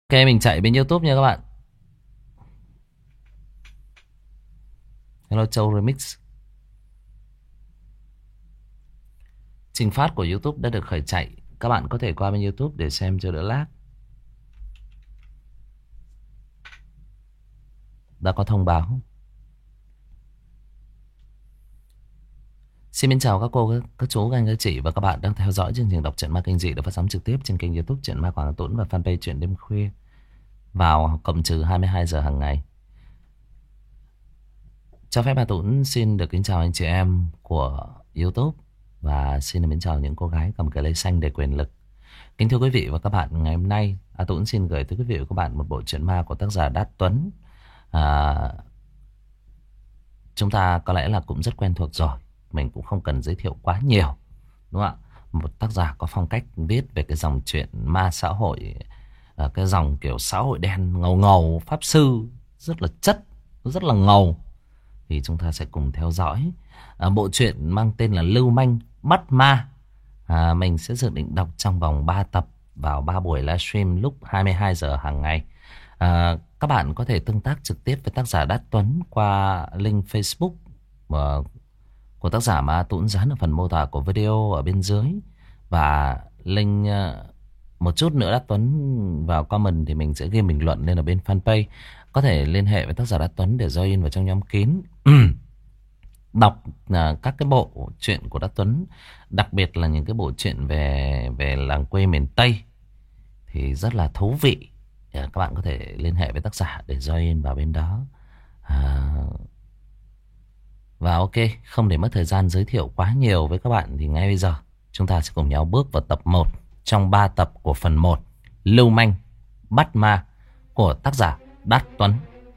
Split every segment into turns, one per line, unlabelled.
Ok, mình chạy bên YouTube nha các bạn. Hello Châu Remix. Trình phát của YouTube đã được khởi chạy. Các bạn có thể qua bên YouTube để xem cho đỡ lag. Đã có thông báo. Xin chào các cô, các chú, các anh, các chị và các bạn đang theo dõi chương trình đọc truyện ma kinh dị được phát sóng trực tiếp trên kênh YouTube Truyện Ma Quảng Tuấn và fanpage Truyện Đêm Khuya vào cộng trừ 22 giờ hàng ngày. Cho phép bà Tuấn xin được kính chào anh chị em của YouTube và xin được kính chào những cô gái cầm cái lê xanh để quyền lực. Kính thưa quý vị và các bạn, ngày hôm nay Tuấn xin gửi tới quý vị và các bạn một bộ truyện ma của tác giả Đát Tuấn. Chúng ta có lẽ là cũng rất quen thuộc rồi, mình cũng không cần giới thiệu quá nhiều, đúng không ạ? Một tác giả có phong cách viết về cái dòng truyện ma xã hội, cái dòng kiểu xã hội đen ngầu ngầu, pháp sư rất là chất, rất là ngầu. Thì chúng ta sẽ cùng theo dõi bộ truyện mang tên là Lưu Manh Bắt Ma. Mình sẽ dự định đọc trong vòng 3 tập vào 3 buổi livestream lúc 22 giờ hàng ngày. Các bạn có thể tương tác trực tiếp với tác giả Đát Tuấn qua link Facebook của tác giả mà Tuấn dán ở phần mô tả của video ở bên dưới. Và link một chút nữa Đát Tuấn vào comment thì mình sẽ ghi bình luận lên ở bên fanpage. Có thể liên hệ với tác giả Đát Tuấn để join vào trong nhóm kín. Đọc các cái bộ truyện của Đát Tuấn, đặc biệt là những cái bộ truyện về làng quê miền Tây thì rất là thú vị. Các bạn có thể liên hệ với tác giả để join vào bên đó. Và ok, không để mất thời gian giới thiệu quá nhiều với các bạn thì ngay bây giờ chúng ta sẽ cùng nhau bước vào tập 1 trong 3 tập của phần 1 Lưu Manh Bắt Ma của tác giả Đát Tuấn.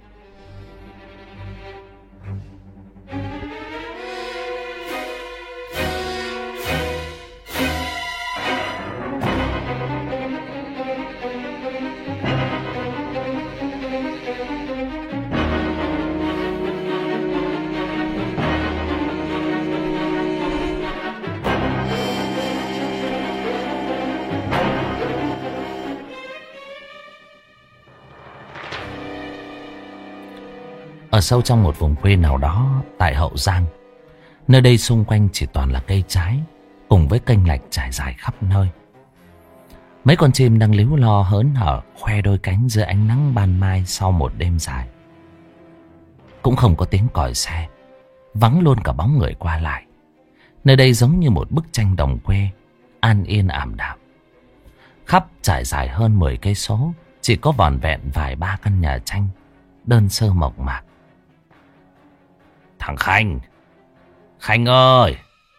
Ở sâu trong một vùng quê nào đó tại Hậu Giang, nơi đây xung quanh chỉ toàn là cây trái cùng với kênh lạch trải dài khắp nơi. Mấy con chim đang líu lo hớn hở khoe đôi cánh dưới ánh nắng ban mai sau một đêm dài. Cũng không có tiếng còi xe, vắng luôn cả bóng người qua lại. Nơi đây giống như một bức tranh đồng quê an yên ảm đạm. Khắp trải dài hơn 10 cây số chỉ có vỏn vẹn vài ba căn nhà tranh đơn sơ mộc mạc. Thằng Khanh, Khanh ơi,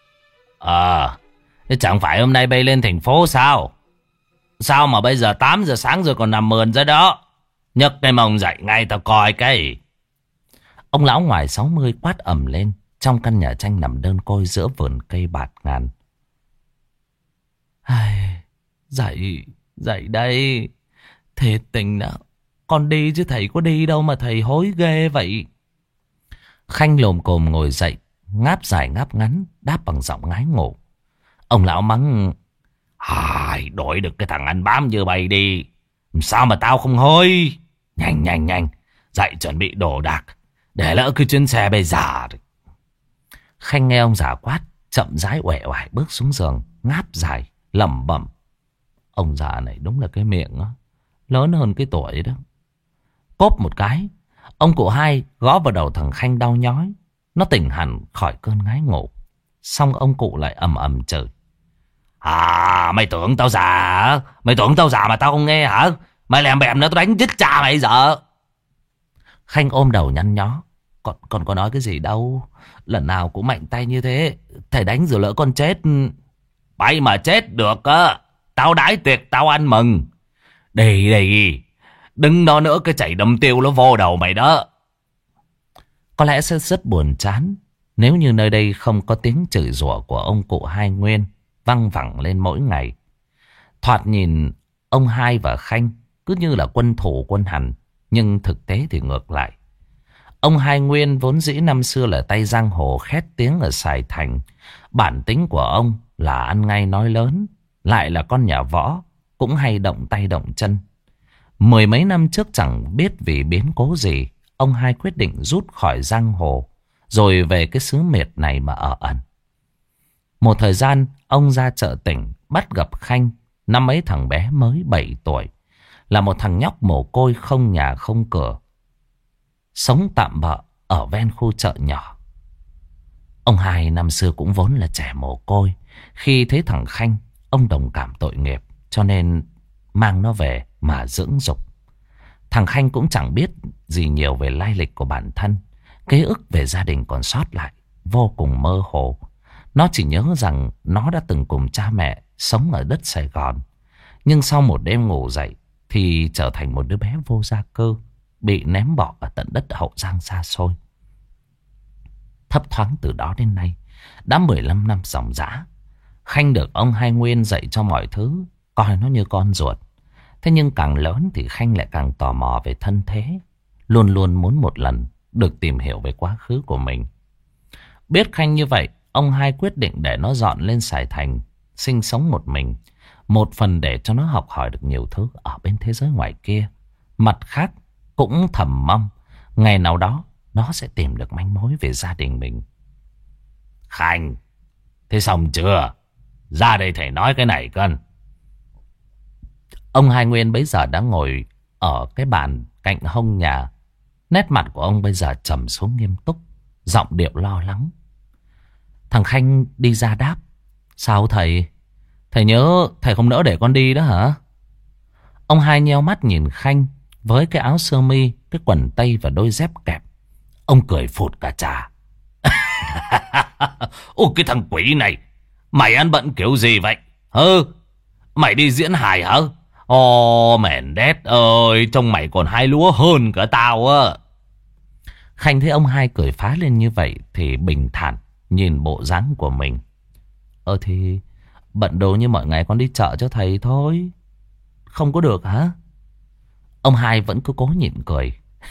thế chẳng phải hôm nay bay lên thành phố sao? Sao mà bây giờ 8 giờ sáng rồi còn nằm mườn ra đó? Nhấc cái mông dậy ngay tao coi cái. Ông lão ngoài 60 quát ầm lên trong căn nhà tranh nằm đơn côi giữa vườn cây bạt ngàn. Dậy, dậy đây. Thiệt tình nào, con đi chứ thầy có đi đâu mà thầy hối ghê vậy. Khanh lồm cồm ngồi dậy, ngáp dài ngáp ngắn, đáp bằng giọng ngái ngủ. Ông lão mắng: đổi được cái thằng ăn bám như bày đi. Sao mà tao không hối? Nhanh nhanh nhanh, dậy chuẩn bị đồ đạc, để lỡ cái chuyến xe bây giờ. Khanh nghe ông già quát, chậm rãi uể oải bước xuống giường, ngáp dài, lẩm bẩm. Ông già này đúng là cái miệng đó, lớn hơn cái tuổi đó. Cốp một cái, ông cụ hai gõ vào đầu thằng Khanh đau nhói. Nó tỉnh hẳn khỏi cơn ngái ngủ. Xong ông cụ lại ầm ầm chửi: mày tưởng tao già hả? Mày tưởng tao già mà tao không nghe hả? Mày lèm bèm nữa tao đánh chết cha mày giờ. Khanh ôm đầu nhăn nhó: Con có nói cái gì đâu. Lần nào cũng mạnh tay như thế, thầy đánh rồi lỡ con chết. Bay mà chết được á, tao đãi tiệc tao ăn mừng. Đi đi, đừng đó nữa, cái chảy đâm tiêu nó vô đầu mày đó. Có lẽ sẽ rất buồn chán nếu như nơi đây không có tiếng chửi rủa của ông cụ Hai Nguyên văng vẳng lên mỗi ngày. Thoạt nhìn ông Hai và Khanh cứ như là quân thủ quân hành, nhưng thực tế thì ngược lại. Ông Hai Nguyên vốn dĩ năm xưa là tay giang hồ khét tiếng ở Sài Thành. Bản tính của ông là ăn ngay nói lớn, lại là con nhà võ, cũng hay động tay động chân. Mười mấy năm trước chẳng biết vì biến cố gì, ông hai quyết định rút khỏi giang hồ, rồi về cái xứ miệt này mà ở ẩn. Một thời gian, ông ra chợ tỉnh, bắt gặp Khanh. Năm ấy thằng bé mới 7 tuổi, là một thằng nhóc mồ côi không nhà không cửa, sống tạm bợ ở ven khu chợ nhỏ. Ông hai năm xưa cũng vốn là trẻ mồ côi. Khi thấy thằng Khanh, ông đồng cảm tội nghiệp, cho nên mang nó về mà dưỡng dục. Thằng Khanh cũng chẳng biết gì nhiều về lai lịch của bản thân. Ký ức về gia đình còn sót lại vô cùng mơ hồ. Nó chỉ nhớ rằng nó đã từng cùng cha mẹ sống ở đất Sài Gòn. Nhưng sau một đêm ngủ dậy thì trở thành một đứa bé vô gia cư, bị ném bỏ ở tận đất Hậu Giang xa xôi. Thấp thoáng từ đó đến nay, đã 15 năm ròng rã, Khanh được ông hai Nguyên dạy cho mọi thứ, coi nó như con ruột. Thế nhưng càng lớn thì Khanh lại càng tò mò về thân thế, luôn luôn muốn một lần được tìm hiểu về quá khứ của mình. Biết Khanh như vậy, ông hai quyết định để nó dọn lên Sài Thành, sinh sống một mình. Một phần để cho nó học hỏi được nhiều thứ ở bên thế giới ngoài kia. Mặt khác, cũng thầm mong ngày nào đó nó sẽ tìm được manh mối về gia đình mình. Khanh, thế xong chưa? Ra đây thầy nói cái này cân. Ông hai Nguyên bấy giờ đã ngồi ở cái bàn cạnh hông nhà. Nét mặt của ông bây giờ trầm xuống nghiêm túc, giọng điệu lo lắng. Thằng Khanh đi ra đáp: Sao thầy? Thầy nhớ thầy không nỡ để con đi đó hả? Ông hai nheo mắt nhìn Khanh với cái áo sơ mi, cái quần tây và đôi dép kẹp. Ông cười phụt cả trà. Ôi cái thằng quỷ này, mày ăn bận kiểu gì vậy? Mày đi diễn hài hả? Ồ mèn đét ơi, trông mày còn hai lúa hơn cả tao á. Khanh thấy ông hai cười phá lên như vậy thì bình thản nhìn bộ dáng của mình. Thì bận đồ như mọi ngày con đi chợ cho thầy thôi. Không có được hả? Ông hai vẫn cứ cố nhịn cười.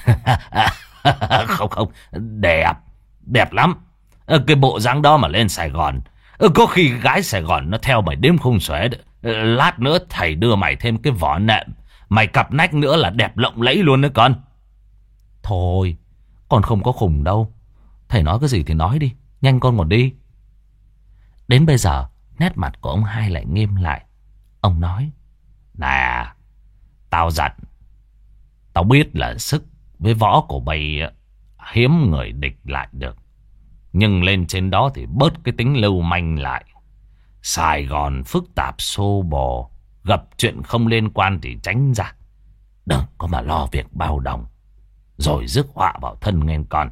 Không, đẹp lắm. Cái bộ dáng đó mà lên Sài Gòn, có khi gái Sài Gòn nó theo mày đêm không xuể. Lát nữa thầy đưa mày thêm cái vỏ nệm, mày cặp nách nữa là đẹp lộng lẫy luôn đấy con. Thôi, con không có khùng đâu. Thầy nói cái gì thì nói đi, nhanh con còn đi. Đến bây giờ, nét mặt của ông hai lại nghiêm lại. Ông nói: Nè, tao dặn, tao biết là sức với võ của bay hiếm người địch lại được. Nhưng lên trên đó thì bớt cái tính lưu manh lại. Sài Gòn phức tạp xô bồ, gặp chuyện không liên quan thì tránh ra. Đừng có mà lo việc bao đồng, rồi rước họa vào thân nghe con.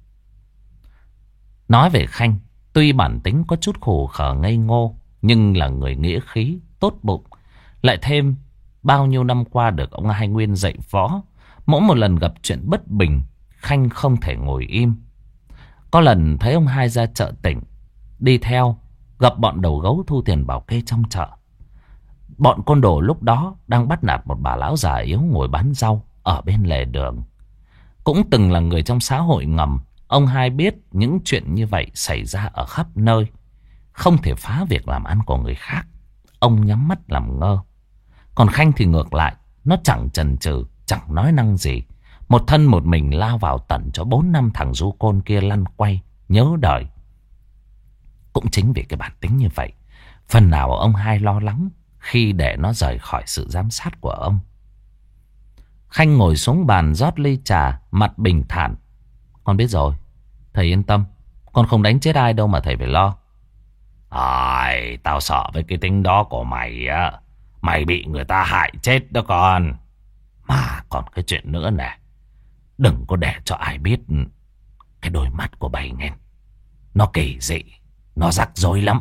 Nói về Khanh, tuy bản tính có chút khổ khờ ngây ngô, nhưng là người nghĩa khí, tốt bụng. Lại thêm bao nhiêu năm qua được ông hai Nguyên dạy võ, mỗi một lần gặp chuyện bất bình, Khanh không thể ngồi im. Có lần thấy ông hai ra chợ tỉnh, đi theo, gặp bọn đầu gấu thu tiền bảo kê trong chợ. Bọn côn đồ lúc đó đang bắt nạt một bà lão già yếu ngồi bán rau ở bên lề đường. Cũng từng là người trong xã hội ngầm, ông hai biết những chuyện như vậy xảy ra ở khắp nơi, không thể phá việc làm ăn của người khác. Ông nhắm mắt làm ngơ. Còn Khanh thì ngược lại, nó chẳng chần chừ, chẳng nói năng gì, một thân một mình lao vào tận cho 4 năm thằng du côn kia lăn quay nhớ đời. Cũng chính vì cái bản tính như vậy, phần nào ông hai lo lắng khi để nó rời khỏi sự giám sát của ông. Khanh ngồi xuống bàn rót ly trà, mặt bình thản. Con biết rồi, thầy yên tâm, con không đánh chết ai đâu mà thầy phải lo. Tao sợ với cái tính đó của mày á, mày bị người ta hại chết đó con. Mà còn cái chuyện nữa nè, đừng có để cho ai biết cái đôi mắt của bầy nghe. Nó kỳ dị, nó rắc rối lắm.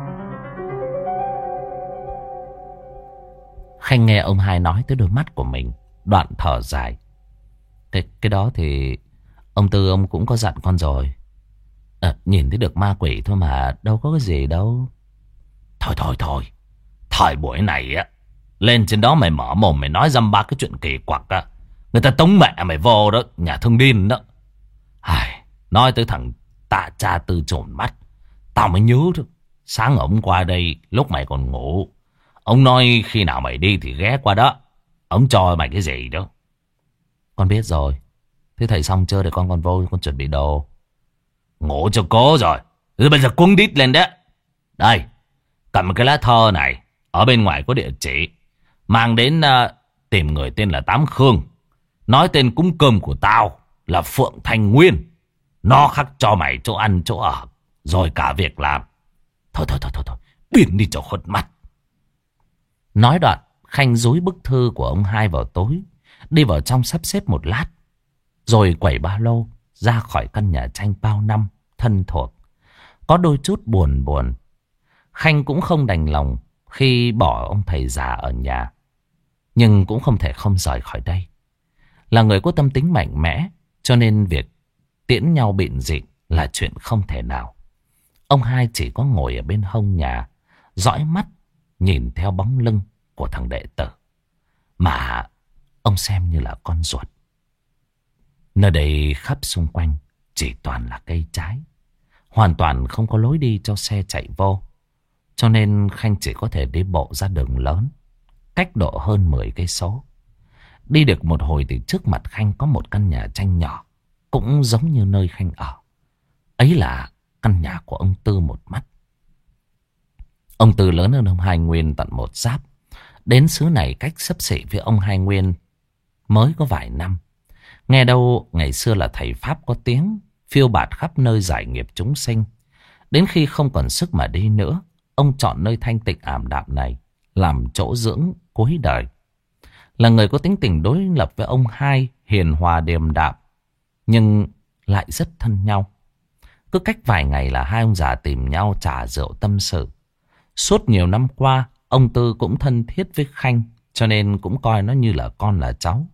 Khanh nghe ông hai nói tới đôi mắt của mình, đoạn thở dài. Cái đó thì ông Tư ông cũng có dặn con rồi. Nhìn thấy được ma quỷ thôi mà, đâu có cái gì đâu. Thôi, thời buổi này á, lên trên đó mày mở mồm mày nói dăm ba cái chuyện kỳ quặc á, người ta tống mẹ mày vô đó, nhà thương điên đó. Nói tới thằng Tạ Cha Tư trồn mắt, tao mới nhớ được. Sáng ông qua đây lúc mày còn ngủ, ông nói khi nào mày đi thì ghé qua đó. Ông cho mày cái gì đó? Con biết rồi. Thế thầy xong chưa để con còn vô con chuẩn bị đồ. Ngủ cho cố rồi. Bây giờ cuống đít lên đấy. Đây, cầm cái lá thơ này. Ở bên ngoài có địa chỉ. Mang đến tìm người tên là Tám Khương. Nói tên cúng cơm của tao là Phượng Thành Nguyên. Nó khắc cho mày chỗ ăn chỗ ở. Rồi cả việc làm. Thôi. Biến đi cho khuất mắt. Nói đoạn, Khanh dúi bức thư của ông hai vào túi. Đi vào trong sắp xếp một lát. Rồi quẩy ba lô ra khỏi căn nhà tranh bao năm thân thuộc. Có đôi chút buồn. Khanh cũng không đành lòng khi bỏ ông thầy già ở nhà. Nhưng cũng không thể không rời khỏi đây. Là người có tâm tính mạnh mẽ, cho nên việc tiễn nhau bịn rịn là chuyện không thể nào. Ông hai chỉ có ngồi ở bên hông nhà, dõi mắt nhìn theo bóng lưng của thằng đệ tử mà ông xem như là con ruột. Nơi đây khắp xung quanh chỉ toàn là cây trái, hoàn toàn không có lối đi cho xe chạy vô. Cho nên Khanh chỉ có thể đi bộ ra đường lớn, cách độ hơn 10 cây số. Đi được một hồi thì trước mặt Khanh có một căn nhà tranh nhỏ, cũng giống như nơi Khanh ở. Ấy là căn nhà của ông Tư một mắt. Ông Tư lớn hơn ông Hai Nguyên tận một giáp. Đến xứ này cách xấp xỉ với ông Hai Nguyên mới có vài năm. Nghe đâu ngày xưa là thầy Pháp có tiếng, phiêu bạt khắp nơi giải nghiệp chúng sinh. Đến khi không còn sức mà đi nữa, ông chọn nơi thanh tịnh ảm đạm này làm chỗ dưỡng cuối đời. Là người có tính tình đối lập với ông hai, hiền hòa điềm đạm, nhưng lại rất thân nhau. Cứ cách vài ngày là hai ông già tìm nhau trà rượu tâm sự. Suốt nhiều năm qua, ông Tư cũng thân thiết với Khanh, cho nên cũng coi nó như là con là cháu.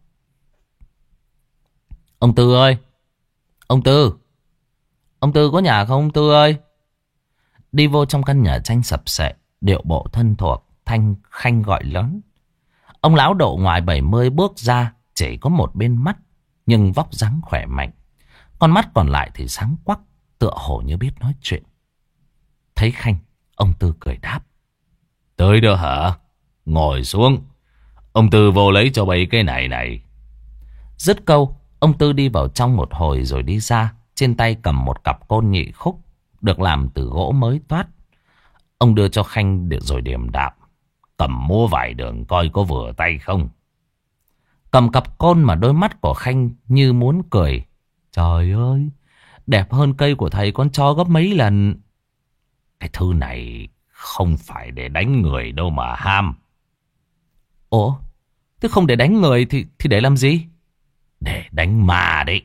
Ông Tư ơi! Ông Tư! Ông Tư có nhà không ông Tư ơi? Đi vô trong căn nhà tranh sập sệ, điệu bộ thân thuộc, Khanh gọi lớn. Ông lão độ ngoài 70 bước ra, chỉ có một bên mắt, nhưng vóc dáng khỏe mạnh. Con mắt còn lại thì sáng quắc, tựa hồ như biết nói chuyện. Thấy Khanh, ông Tư cười đáp. Tới đó hả? Ngồi xuống. Ông Tư vô lấy cho bấy cái này. Dứt câu, ông Tư đi vào trong một hồi rồi đi ra. Trên tay cầm một cặp côn nhị khúc, được làm từ gỗ mới toát. Ông đưa cho Khanh rồi điềm đạm. Cầm mua vài đường coi có vừa tay không. Cầm cặp côn mà đôi mắt của Khanh như muốn cười. Trời ơi, đẹp hơn cây của thầy con cho gấp mấy lần. Cái thư này không phải để đánh người đâu mà ham. Ủa, thế không để đánh người thì để làm gì? Để đánh ma đấy.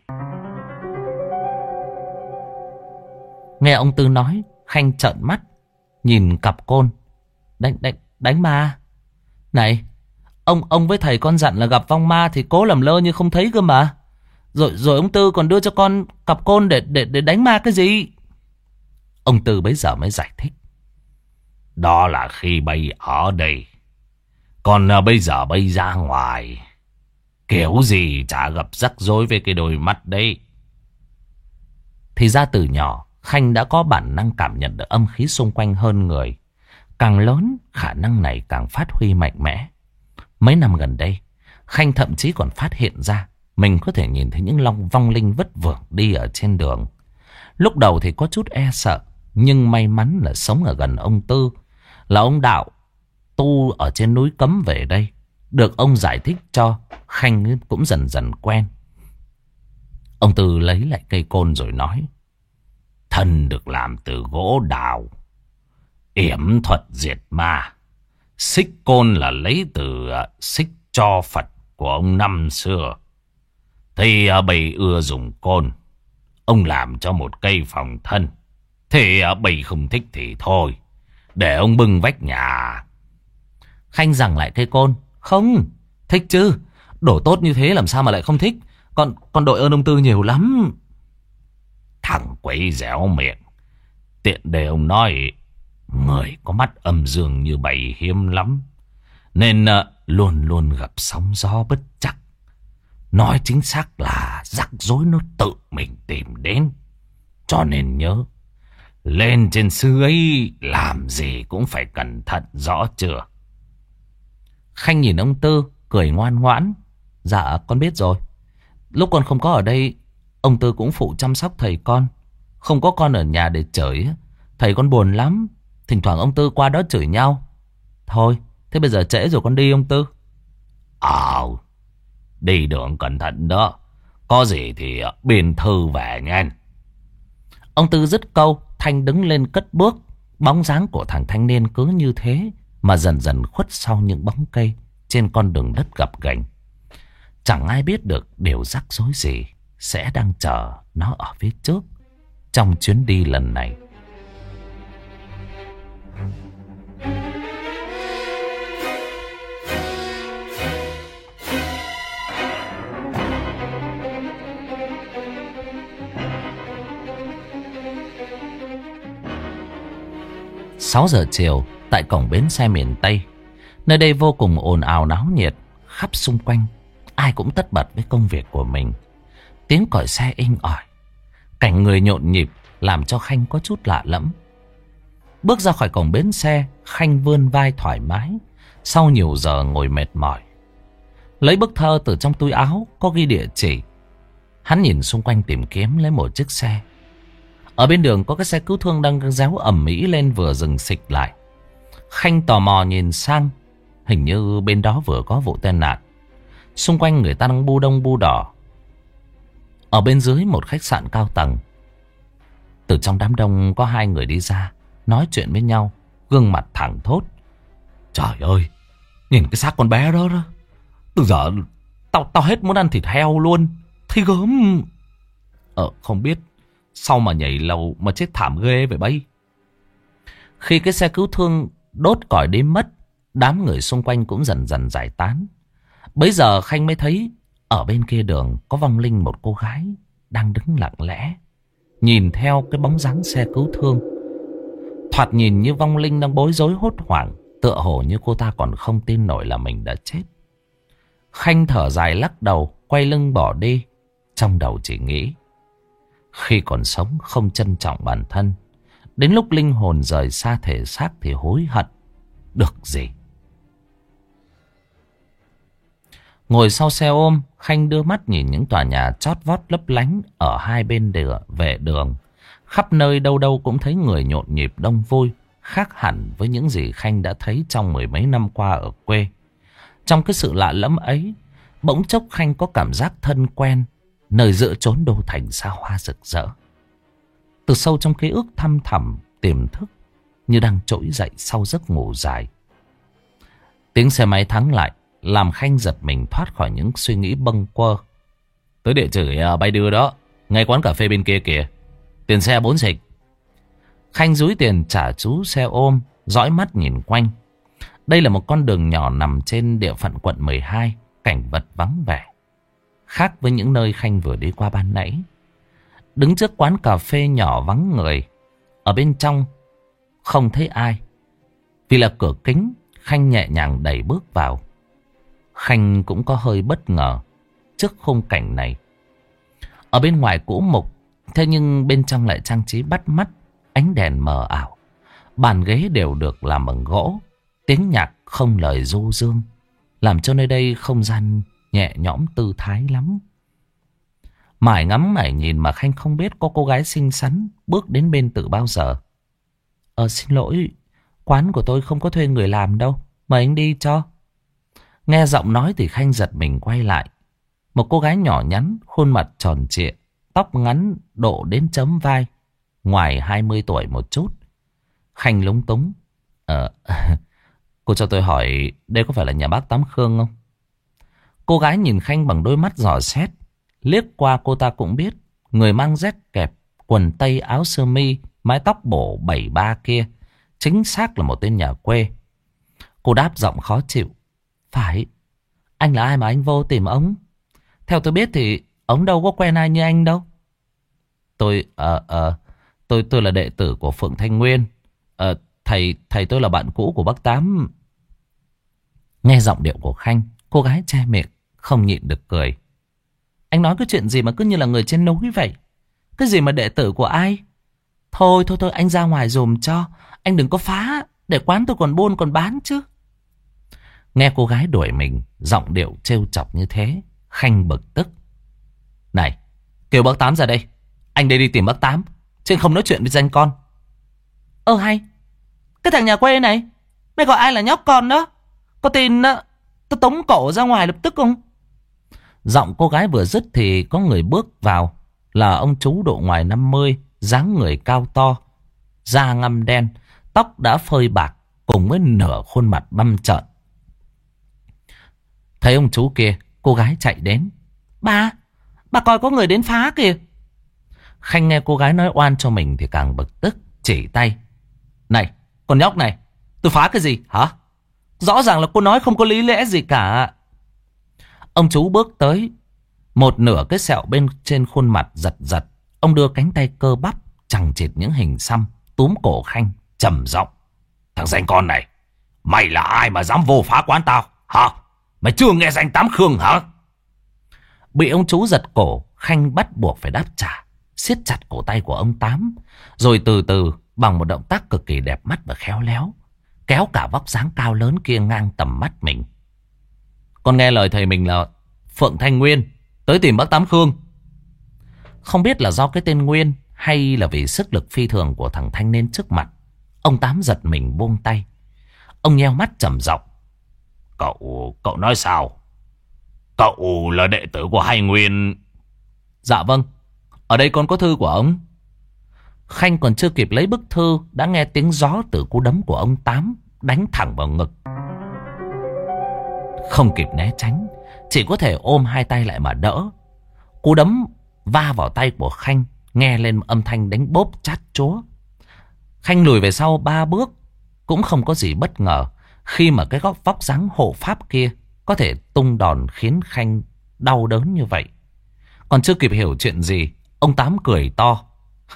Nghe ông Tư nói, Khanh trợn mắt, nhìn cặp côn. Đánh ma? Này, ông với thầy con dặn là gặp vong ma thì cố làm lơ như không thấy cơ mà. Rồi ông Tư còn đưa cho con cặp côn để đánh ma cái gì? Ông Tư bấy giờ mới giải thích. Đó là khi bay ở đây. Còn bây giờ bay ra ngoài, kiểu gì chả gặp rắc rối với cái đôi mắt đấy. Thì ra từ nhỏ, Khanh đã có bản năng cảm nhận được âm khí xung quanh hơn người. Càng lớn, khả năng này càng phát huy mạnh mẽ. Mấy năm gần đây, Khanh thậm chí còn phát hiện ra mình có thể nhìn thấy những vong linh vất vưởng đi ở trên đường. Lúc đầu thì có chút e sợ, nhưng may mắn là sống ở gần ông Tư, là ông đạo tu ở trên núi Cấm về đây. Được ông giải thích cho, Khanh cũng dần dần quen. Ông Tư lấy lại cây côn rồi nói. Thân được làm từ gỗ đào, yểm thuật diệt ma. Xích côn là lấy từ xích cho Phật của ông năm xưa. Thì bầy ưa dùng côn, ông làm cho một cây phòng thân. Thì bầy không thích thì thôi, để ông bưng vách nhà. Khanh giằng lại cây côn. Không, thích chứ. Đồ tốt như thế làm sao mà lại không thích. Con đội ơn ông Tư nhiều lắm. Thằng quấy dẻo miệng. Tiện để ông nói, người có mắt âm dương như bầy hiếm lắm, nên luôn luôn gặp sóng gió bất trắc. Nói chính xác là rắc rối nó tự mình tìm đến. Cho nên nhớ, lên trên xứ ấy làm gì cũng phải cẩn thận, rõ chưa? Khanh nhìn ông Tư, cười ngoan ngoãn. Dạ con biết rồi. Lúc con không có ở đây, ông Tư cũng phụ chăm sóc thầy con. Không có con ở nhà để chửi, thầy con buồn lắm. Thỉnh thoảng ông Tư qua đó chửi nhau. Thôi, thế bây giờ trễ rồi con đi ông Tư. Đi đường cẩn thận đó. Có gì thì biên thư về nhanh. Ông Tư dứt câu, Thanh đứng lên cất bước. Bóng dáng của thằng thanh niên cứ như thế mà dần dần khuất sau những bóng cây trên con đường đất gập ghềnh. Chẳng ai biết được điều rắc rối gì sẽ đang chờ nó ở phía trước trong chuyến đi lần này. Sáu giờ chiều tại cổng bến xe miền Tây. Nơi đây vô cùng ồn ào náo nhiệt. Khắp xung quanh ai cũng tất bật với công việc của mình. Tiếng còi xe inh ỏi, cảnh người nhộn nhịp làm cho Khanh có chút lạ lẫm. Bước ra khỏi cổng bến xe, Khanh vươn vai thoải mái sau nhiều giờ ngồi mệt mỏi. Lấy bức thơ từ trong túi áo có ghi địa chỉ. Hắn nhìn xung quanh tìm kiếm lấy một chiếc xe. Ở bên đường có cái xe cứu thương đang réo ầm ĩ lên vừa dừng xịch lại. Khanh tò mò nhìn sang. Hình như bên đó vừa có vụ tai nạn. Xung quanh người ta đang bu đông bu đỏ. Ở bên dưới một khách sạn cao tầng, từ trong đám đông có hai người đi ra, nói chuyện với nhau, gương mặt thẳng thốt. Trời ơi, nhìn cái xác con bé đó đó. Từ giờ tao hết muốn ăn thịt heo luôn. Thấy gớm. Không biết sao mà nhảy lầu mà chết thảm ghê vậy bay. Khi cái xe cứu thương đốt còi đi mất, đám người xung quanh cũng dần dần giải tán. Bấy giờ Khanh mới thấy ở bên kia đường có vong linh một cô gái đang đứng lặng lẽ, nhìn theo cái bóng dáng xe cứu thương. Thoạt nhìn như vong linh đang bối rối hốt hoảng, tựa hồ như cô ta còn không tin nổi là mình đã chết. Khanh thở dài lắc đầu, quay lưng bỏ đi. Trong đầu chỉ nghĩ, khi còn sống không trân trọng bản thân, đến lúc linh hồn rời xa thể xác thì hối hận được gì. Ngồi sau xe ôm, Khanh đưa mắt nhìn những tòa nhà chót vót lấp lánh ở hai bên vệ đường. Khắp nơi đâu đâu cũng thấy người nhộn nhịp đông vui, khác hẳn với những gì Khanh đã thấy trong mười mấy năm qua ở quê. Trong cái sự lạ lẫm ấy, bỗng chốc Khanh có cảm giác thân quen, nơi giữa chốn đô thành xa hoa rực rỡ. Từ sâu trong ký ức thăm thẳm, tiềm thức như đang trỗi dậy sau giấc ngủ dài. Tiếng xe máy thắng lại làm Khanh giật mình thoát khỏi những suy nghĩ bâng quơ. Tới địa chỉ bay đưa đó, ngay quán cà phê bên kia kìa. Tiền xe 4 xịch. Khanh dúi tiền trả chú xe ôm, dõi mắt nhìn quanh. Đây là một con đường nhỏ nằm trên địa phận quận 12, cảnh vật vắng vẻ, khác với những nơi Khanh vừa đi qua ban nãy. Đứng trước quán cà phê nhỏ vắng người, ở bên trong không thấy ai. Vì là cửa kính, Khanh nhẹ nhàng đẩy bước vào. Khanh cũng có hơi bất ngờ trước khung cảnh này. Ở bên ngoài cũ mục, thế nhưng bên trong lại trang trí bắt mắt, ánh đèn mờ ảo. Bàn ghế đều được làm bằng gỗ, tiếng nhạc không lời du dương, làm cho nơi đây không gian nhẹ nhõm tư thái lắm. Mải ngắm mải nhìn mà Khanh không biết có cô gái xinh xắn bước đến bên từ bao giờ. Xin lỗi, quán của tôi không có thuê người làm đâu, mời anh đi cho. Nghe giọng nói thì Khanh giật mình quay lại. Một cô gái nhỏ nhắn, khuôn mặt tròn trịa, tóc ngắn độ đến chấm vai, ngoài 20 tuổi một chút. Khanh lúng túng. Cô cho tôi hỏi, đây có phải là nhà bác Tám Khương không? Cô gái nhìn Khanh bằng đôi mắt dò xét. Liếc qua cô ta cũng biết, người mang dép kẹp, quần tây áo sơ mi, mái tóc bổ 73 kia, chính xác là một tên nhà quê. Cô đáp giọng khó chịu. Phải, anh là ai mà anh vô tìm ông? Theo tôi biết thì ông đâu có quen ai như anh đâu. Tôi là đệ tử của Phượng Thanh Nguyên. Thầy tôi là bạn cũ của bác Tám. Nghe giọng điệu của Khanh, cô gái che miệng, không nhịn được cười. Anh nói cái chuyện gì mà cứ như là người trên núi vậy? Cái gì mà đệ tử của ai? Thôi, anh ra ngoài dùm cho. Anh đừng có phá, để quán tôi còn buôn còn bán chứ. Nghe cô gái đuổi mình, giọng điệu trêu chọc như thế, Khanh bực tức. Này, kêu bác Tám ra đây. Anh đây đi tìm bác Tám, chứ không nói chuyện với danh con. Hay, cái thằng nhà quê này, mày gọi ai là nhóc con đó? Có tin tao tống cổ ra ngoài lập tức không? Giọng cô gái vừa dứt thì có người bước vào. Là ông chú độ ngoài 50, dáng người cao to, da ngăm đen, tóc đã phơi bạc, cùng với nửa khuôn mặt băm trợn. Thấy ông chú kia, cô gái chạy đến. Bà coi có người đến phá kìa. Khanh nghe cô gái nói oan cho mình thì càng bực tức, chỉ tay. Này, con nhóc này, tôi phá cái gì hả? Rõ ràng là cô nói không có lý lẽ gì cả. Ông chú bước tới, một nửa cái sẹo bên trên khuôn mặt giật giật. Ông đưa cánh tay cơ bắp chằng chịt những hình xăm, túm cổ Khanh, trầm giọng. Thằng danh con này, mày là ai mà dám vô phá quán tao hả? Mày chưa nghe danh Tám Khương hả? Bị ông chú giật cổ, Khanh bắt buộc phải đáp trả, siết chặt cổ tay của ông Tám, rồi từ từ bằng một động tác cực kỳ đẹp mắt và khéo léo, kéo cả vóc dáng cao lớn kia ngang tầm mắt mình. Con nghe lời thầy mình là Phượng Thanh Nguyên, tới tìm bác Tám Khương. Không biết là do cái tên Nguyên hay là vì sức lực phi thường của thằng thanh niên trước mặt, ông Tám giật mình buông tay. Ông nheo mắt trầm giọng. Cậu nói sao? Cậu là đệ tử của hai Nguyên? Dạ vâng, ở đây con có thư của ông. Khanh còn chưa kịp lấy bức thư đã nghe tiếng gió từ cú đấm của ông Tám đánh thẳng vào ngực. Không kịp né tránh, chỉ có thể ôm hai tay lại mà đỡ. Cú đấm va vào tay của Khanh nghe lên âm thanh đánh bốp chát chúa. Khanh lùi về sau 3 bước, cũng không có gì bất ngờ khi mà cái góc vóc dáng hộ pháp kia có thể tung đòn khiến Khanh đau đớn như vậy. Còn chưa kịp hiểu chuyện gì, ông Tám cười to.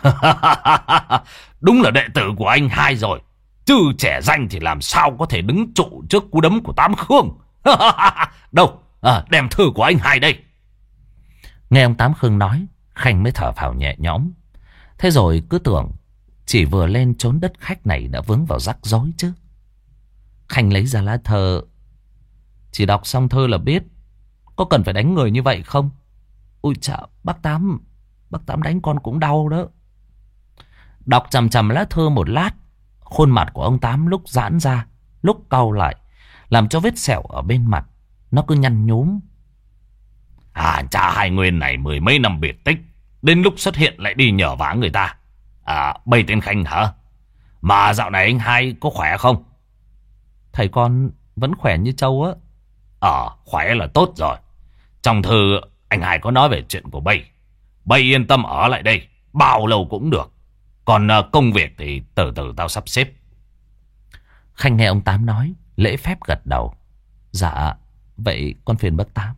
Đúng là đệ tử của anh hai rồi, chứ trẻ danh thì làm sao có thể đứng trụ trước cú đấm của Tám Khương. Đâu, đem thư của anh hai đây. Nghe ông Tám Khương nói, Khanh mới thở phào nhẹ nhõm. Thế rồi cứ tưởng chỉ vừa lên trốn đất khách này đã vướng vào rắc rối chứ. Khanh lấy ra lá thơ. Chỉ đọc xong thơ là biết. Có cần phải đánh người như vậy không? Ui chà, bác Tám đánh con cũng đau đó. Đọc chằm chằm lá thơ một lát, khuôn mặt của ông Tám lúc giãn ra, lúc cau lại, làm cho vết sẹo ở bên mặt nó cứ nhăn nhúm. Cha hai Nguyên này 10 mấy năm biệt tích, đến lúc xuất hiện lại đi nhờ vả người ta. Bây tên Khanh hả? Mà dạo này anh hai có khỏe không? Thầy con vẫn khỏe như trâu á. Khỏe là tốt rồi. Trong thư anh hai có nói về chuyện của Bây. Bây yên tâm ở lại đây, bao lâu cũng được. Còn công việc thì từ từ tao sắp xếp. Khanh nghe ông Tám nói, lễ phép gật đầu. Dạ, vậy con phiền bác Tám.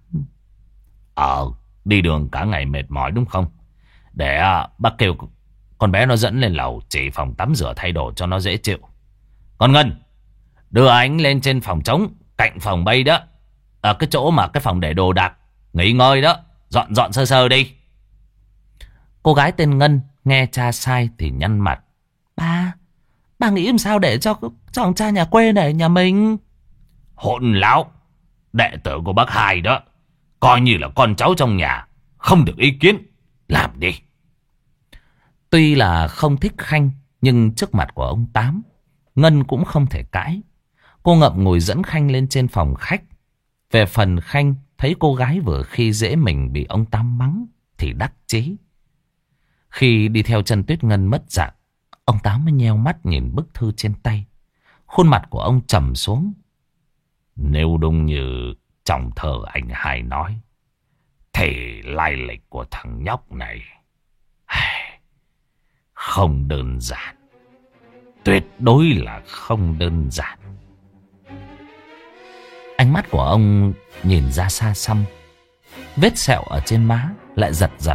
Đi đường cả ngày mệt mỏi đúng không? Để bác kêu con bé nó dẫn lên lầu chỉ phòng tắm rửa thay đồ cho nó dễ chịu. Con Ngân, đưa anh lên trên phòng trống cạnh phòng Bây đó, ở cái chỗ mà cái phòng để đồ đạc nghỉ ngơi đó, dọn sơ sơ đi. Cô gái tên Ngân nghe cha sai thì nhăn mặt. Bà nghĩ làm sao để cho thằng cha nhà quê này nhà mình? Hỗn láo, đệ tử của bác hai đó, coi như là con cháu trong nhà, không được ý kiến, làm đi. Tuy là không thích Khanh, nhưng trước mặt của ông Tám, Ngân cũng không thể cãi. Cô ngậm ngùi dẫn Khanh lên trên phòng khách. Về phần Khanh, thấy cô gái vừa khi dễ mình bị ông Tám mắng thì đắc chí. Khi đi theo chân Tuyết Ngân mất dạng, ông Tám mới nheo mắt nhìn bức thư trên tay. Khuôn mặt của ông trầm xuống. Nếu đúng như trong thơ anh hai nói, thì lai lịch của thằng nhóc này không đơn giản. Tuyệt đối là không đơn giản. Ánh mắt của ông nhìn ra xa xăm. Vết sẹo ở trên má lại giật giật.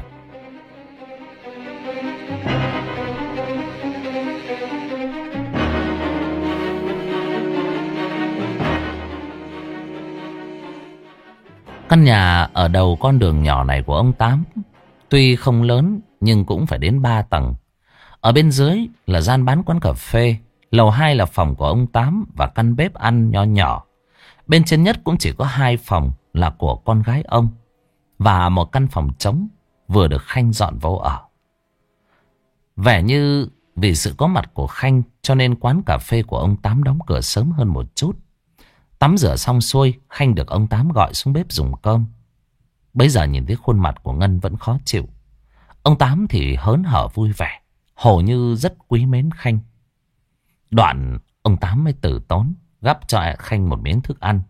Căn nhà ở đầu con đường nhỏ này của ông Tám tuy không lớn nhưng cũng phải đến 3 tầng. Ở bên dưới là gian bán quán cà phê, lầu 2 là phòng của ông Tám và căn bếp ăn nho nhỏ. Bên trên nhất cũng chỉ có 2 phòng là của con gái ông, và một căn phòng trống vừa được Khanh dọn vô ở. Vẻ như vì sự có mặt của Khanh cho nên quán cà phê của ông Tám đóng cửa sớm hơn một chút. Tắm rửa xong xuôi, Khanh được ông Tám gọi xuống bếp dùng cơm. Bây giờ nhìn thấy khuôn mặt của Ngân vẫn khó chịu, ông Tám thì hớn hở vui vẻ, hầu như rất quý mến Khanh. Đoạn ông Tám mới từ tốn gắp cho Khanh một miếng thức ăn.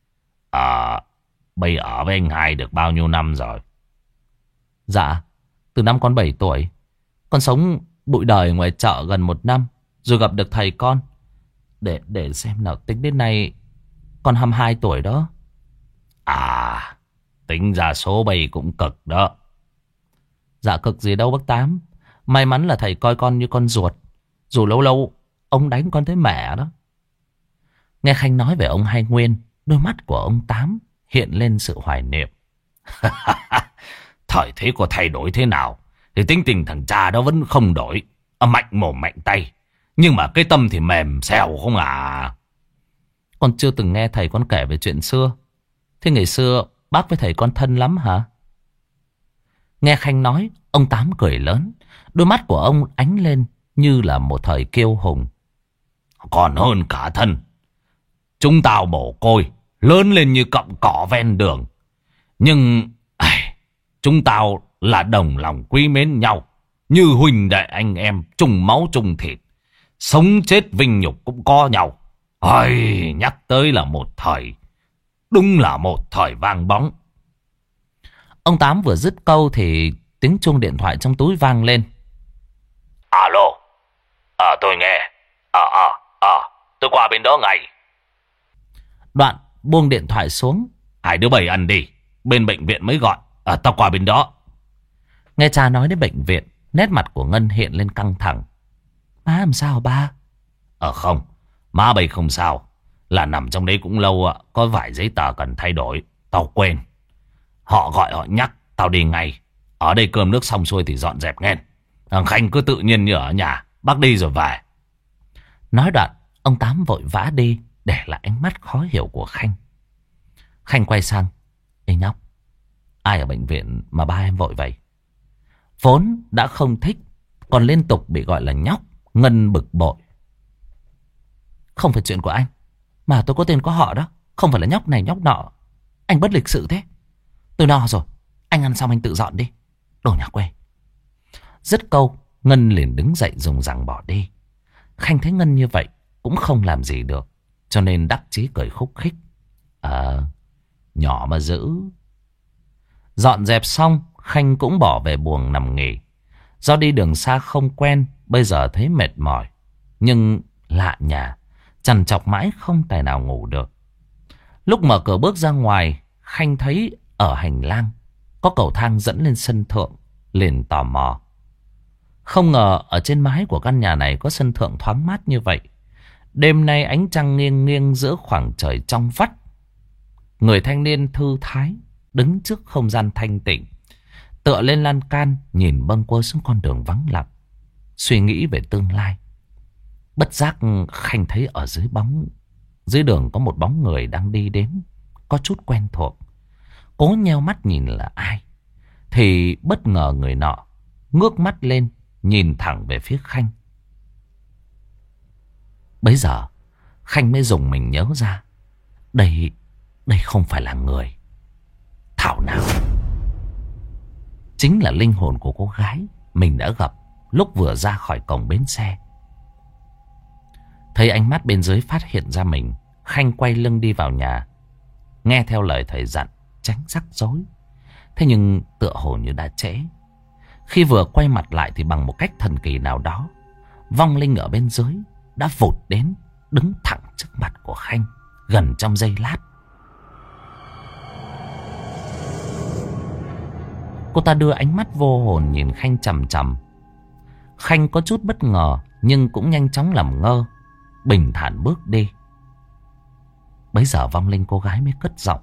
Bây ở với anh hai được bao nhiêu năm rồi? Dạ, từ năm con 7 tuổi. Con sống bụi đời ngoài chợ gần 1 năm, rồi gặp được thầy con. Để xem nào, tính đến nay con 22 tuổi đó. Tính ra số bây cũng cực đó. Dạ cực gì đâu bác Tám. May mắn là thầy coi con như con ruột, dù lâu lâu ông đánh con thấy mẹ đó. Nghe Khanh nói về ông Hai Nguyên, đôi mắt của ông Tám hiện lên sự hoài niệm. Thời thế có thay đổi thế nào thì tính tình thằng cha đó vẫn không đổi. Mạnh mồm mạnh tay, nhưng mà cái tâm thì mềm xèo không à. Con chưa từng nghe thầy con kể về chuyện xưa. Thế ngày xưa bác với thầy con thân lắm hả? Nghe Khanh nói, ông Tám cười lớn. Đôi mắt của ông ánh lên như là một thời kiêu hùng. Còn hơn cả thân. Chúng tao mồ côi, lớn lên như cọng cỏ ven đường. Nhưng chúng tao là đồng lòng quý mến nhau, như huynh đệ anh em, chung máu chung thịt. Sống chết vinh nhục cũng có nhau. Nhắc tới là một thời, đúng là một thời vang bóng. Ông Tám vừa dứt câu thì tiếng chuông điện thoại trong túi vang lên. Alo, tôi nghe. Tôi qua bên đó ngay. Đoạn buông điện thoại xuống. Hai đứa bay ăn đi, bên bệnh viện mới gọi. Tao qua bên đó. Nghe cha nói đến bệnh viện, nét mặt của Ngân hiện lên căng thẳng. Má làm sao ba? Không, má bay không sao. Là nằm trong đấy cũng lâu ạ. Có vài giấy tờ cần thay đổi, tao quên. Họ gọi họ nhắc, tao đi ngay. Ở đây cơm nước xong xuôi thì dọn dẹp nghe. Thằng Khanh cứ tự nhiên như ở nhà, bác đi rồi về. Nói đoạn, ông Tám vội vã đi, để lại ánh mắt khó hiểu của Khanh. Khanh quay sang. Ê nhóc, ai ở bệnh viện mà ba em vội vậy? Vốn đã không thích, còn liên tục bị gọi là nhóc, Ngân bực bội. Không phải chuyện của anh, mà tôi có tên có họ đó. Không phải là nhóc này nhóc nọ. Anh bất lịch sự thế. Tôi no rồi, anh ăn xong anh tự dọn đi, đồ nhà quê. Dứt câu, Ngân liền đứng dậy dùng rằng bỏ đi. Khanh thấy Ngân như vậy cũng không làm gì được, cho nên đắc chí cười khúc khích. Nhỏ mà dữ. Dọn dẹp xong, Khanh cũng bỏ về buồng nằm nghỉ. Do đi đường xa không quen, bây giờ thấy mệt mỏi. Nhưng lạ nhà, trằn trọc mãi không tài nào ngủ được. Lúc mở cửa bước ra ngoài, Khanh thấy ở hành lang có cầu thang dẫn lên sân thượng, liền tò mò. Không ngờ ở trên mái của căn nhà này có sân thượng thoáng mát như vậy. Đêm nay ánh trăng nghiêng nghiêng giữa khoảng trời trong vắt. Người thanh niên thư thái đứng trước không gian thanh tịnh, tựa lên lan can nhìn bâng quơ xuống con đường vắng lặng, suy nghĩ về tương lai. Bất giác Khanh thấy ở dưới đường có một bóng người đang đi đến, có chút quen thuộc. Cố nheo mắt nhìn là ai, thì bất ngờ người nọ ngước mắt lên nhìn thẳng về phía Khanh. Bấy giờ Khanh mới dùng mình nhớ ra, đây không phải là người. Thảo nào chính là linh hồn của cô gái mình đã gặp lúc vừa ra khỏi cổng bến xe. Thấy ánh mắt bên dưới phát hiện ra mình, Khanh quay lưng đi vào nhà, nghe theo lời thầy dặn tránh rắc rối. Thế nhưng tựa hồ như đã trễ. Khi vừa quay mặt lại thì bằng một cách thần kỳ nào đó, vong linh ở bên dưới đã vụt đến, đứng thẳng trước mặt của Khanh gần trong giây lát. Cô ta đưa ánh mắt vô hồn nhìn Khanh chằm chằm. Khanh có chút bất ngờ nhưng cũng nhanh chóng làm ngơ, bình thản bước đi. Bấy giờ vong linh cô gái mới cất giọng.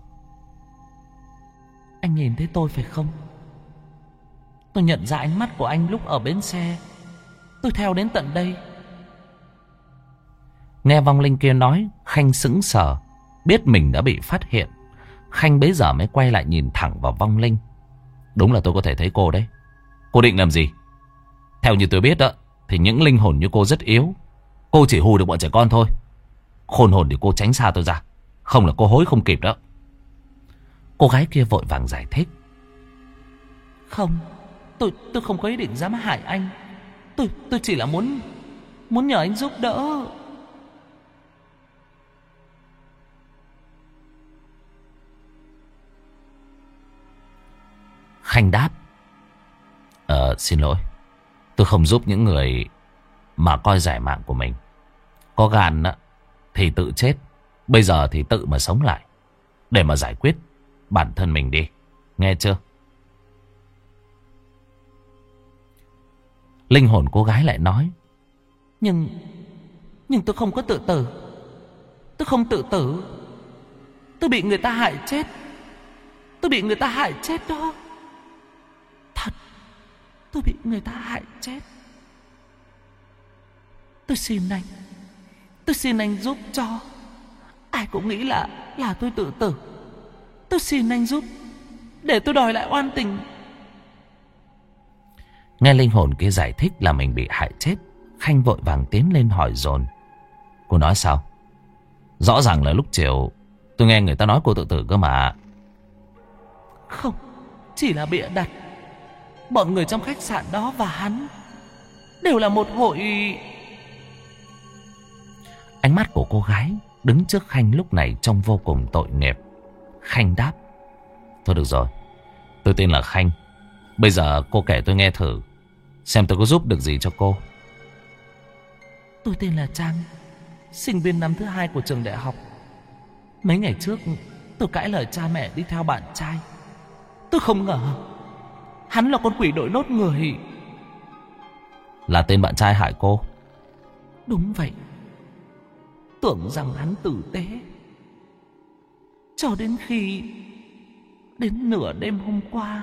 Anh nhìn thấy tôi phải không? Tôi nhận ra ánh mắt của anh lúc ở bến xe. Tôi theo đến tận đây. Nghe vong linh kia nói, Khanh sững sờ, Biết mình đã bị phát hiện, Khanh bấy giờ mới quay lại nhìn thẳng vào vong linh. Đúng là tôi có thể thấy cô đấy. Cô định làm gì? Theo như tôi biết đó, thì những linh hồn như cô rất yếu. Cô chỉ hù được bọn trẻ con thôi. Khôn hồn thì cô tránh xa tôi ra, không là cô hối không kịp đó. Cô gái kia vội vàng giải thích. Không, tôi không có ý định dám hại anh. Tôi chỉ là muốn nhờ anh giúp đỡ. Khanh đáp. Xin lỗi, tôi không giúp những người mà coi rẻ mạng của mình. Có gan thì tự chết, bây giờ thì tự mà sống lại, để mà giải quyết bản thân mình đi, nghe chưa? Linh hồn cô gái lại nói. Nhưng tôi không có tự tử. Tôi không tự tử. Tôi bị người ta hại chết. Tôi bị người ta hại chết đó. Thật, tôi bị người ta hại chết. Tôi xin anh giúp cho. Ai cũng nghĩ là tôi tự tử. Tôi xin anh giúp, để tôi đòi lại oan tình. Nghe linh hồn kia giải thích là mình bị hại chết, Khanh vội vàng tiến lên hỏi dồn. Cô nói sao? Rõ ràng là lúc chiều tôi nghe người ta nói cô tự tử cơ mà. Không, chỉ là bịa đặt. Bọn người trong khách sạn đó và hắn đều là một hội. Ánh mắt của cô gái đứng trước Khanh lúc này trông vô cùng tội nghiệp. Khanh đáp. Thôi được rồi, tôi tên là Khanh. Bây giờ cô kể tôi nghe thử, xem tôi có giúp được gì cho cô. Tôi tên là Trang, sinh viên năm thứ 2 của trường đại học. Mấy ngày trước tôi cãi lời cha mẹ đi theo bạn trai. Tôi không ngờ hắn là con quỷ đội nốt người. Là tên bạn trai hại cô? Đúng vậy. Tưởng rằng hắn tử tế, cho đến khi đến nửa đêm hôm qua.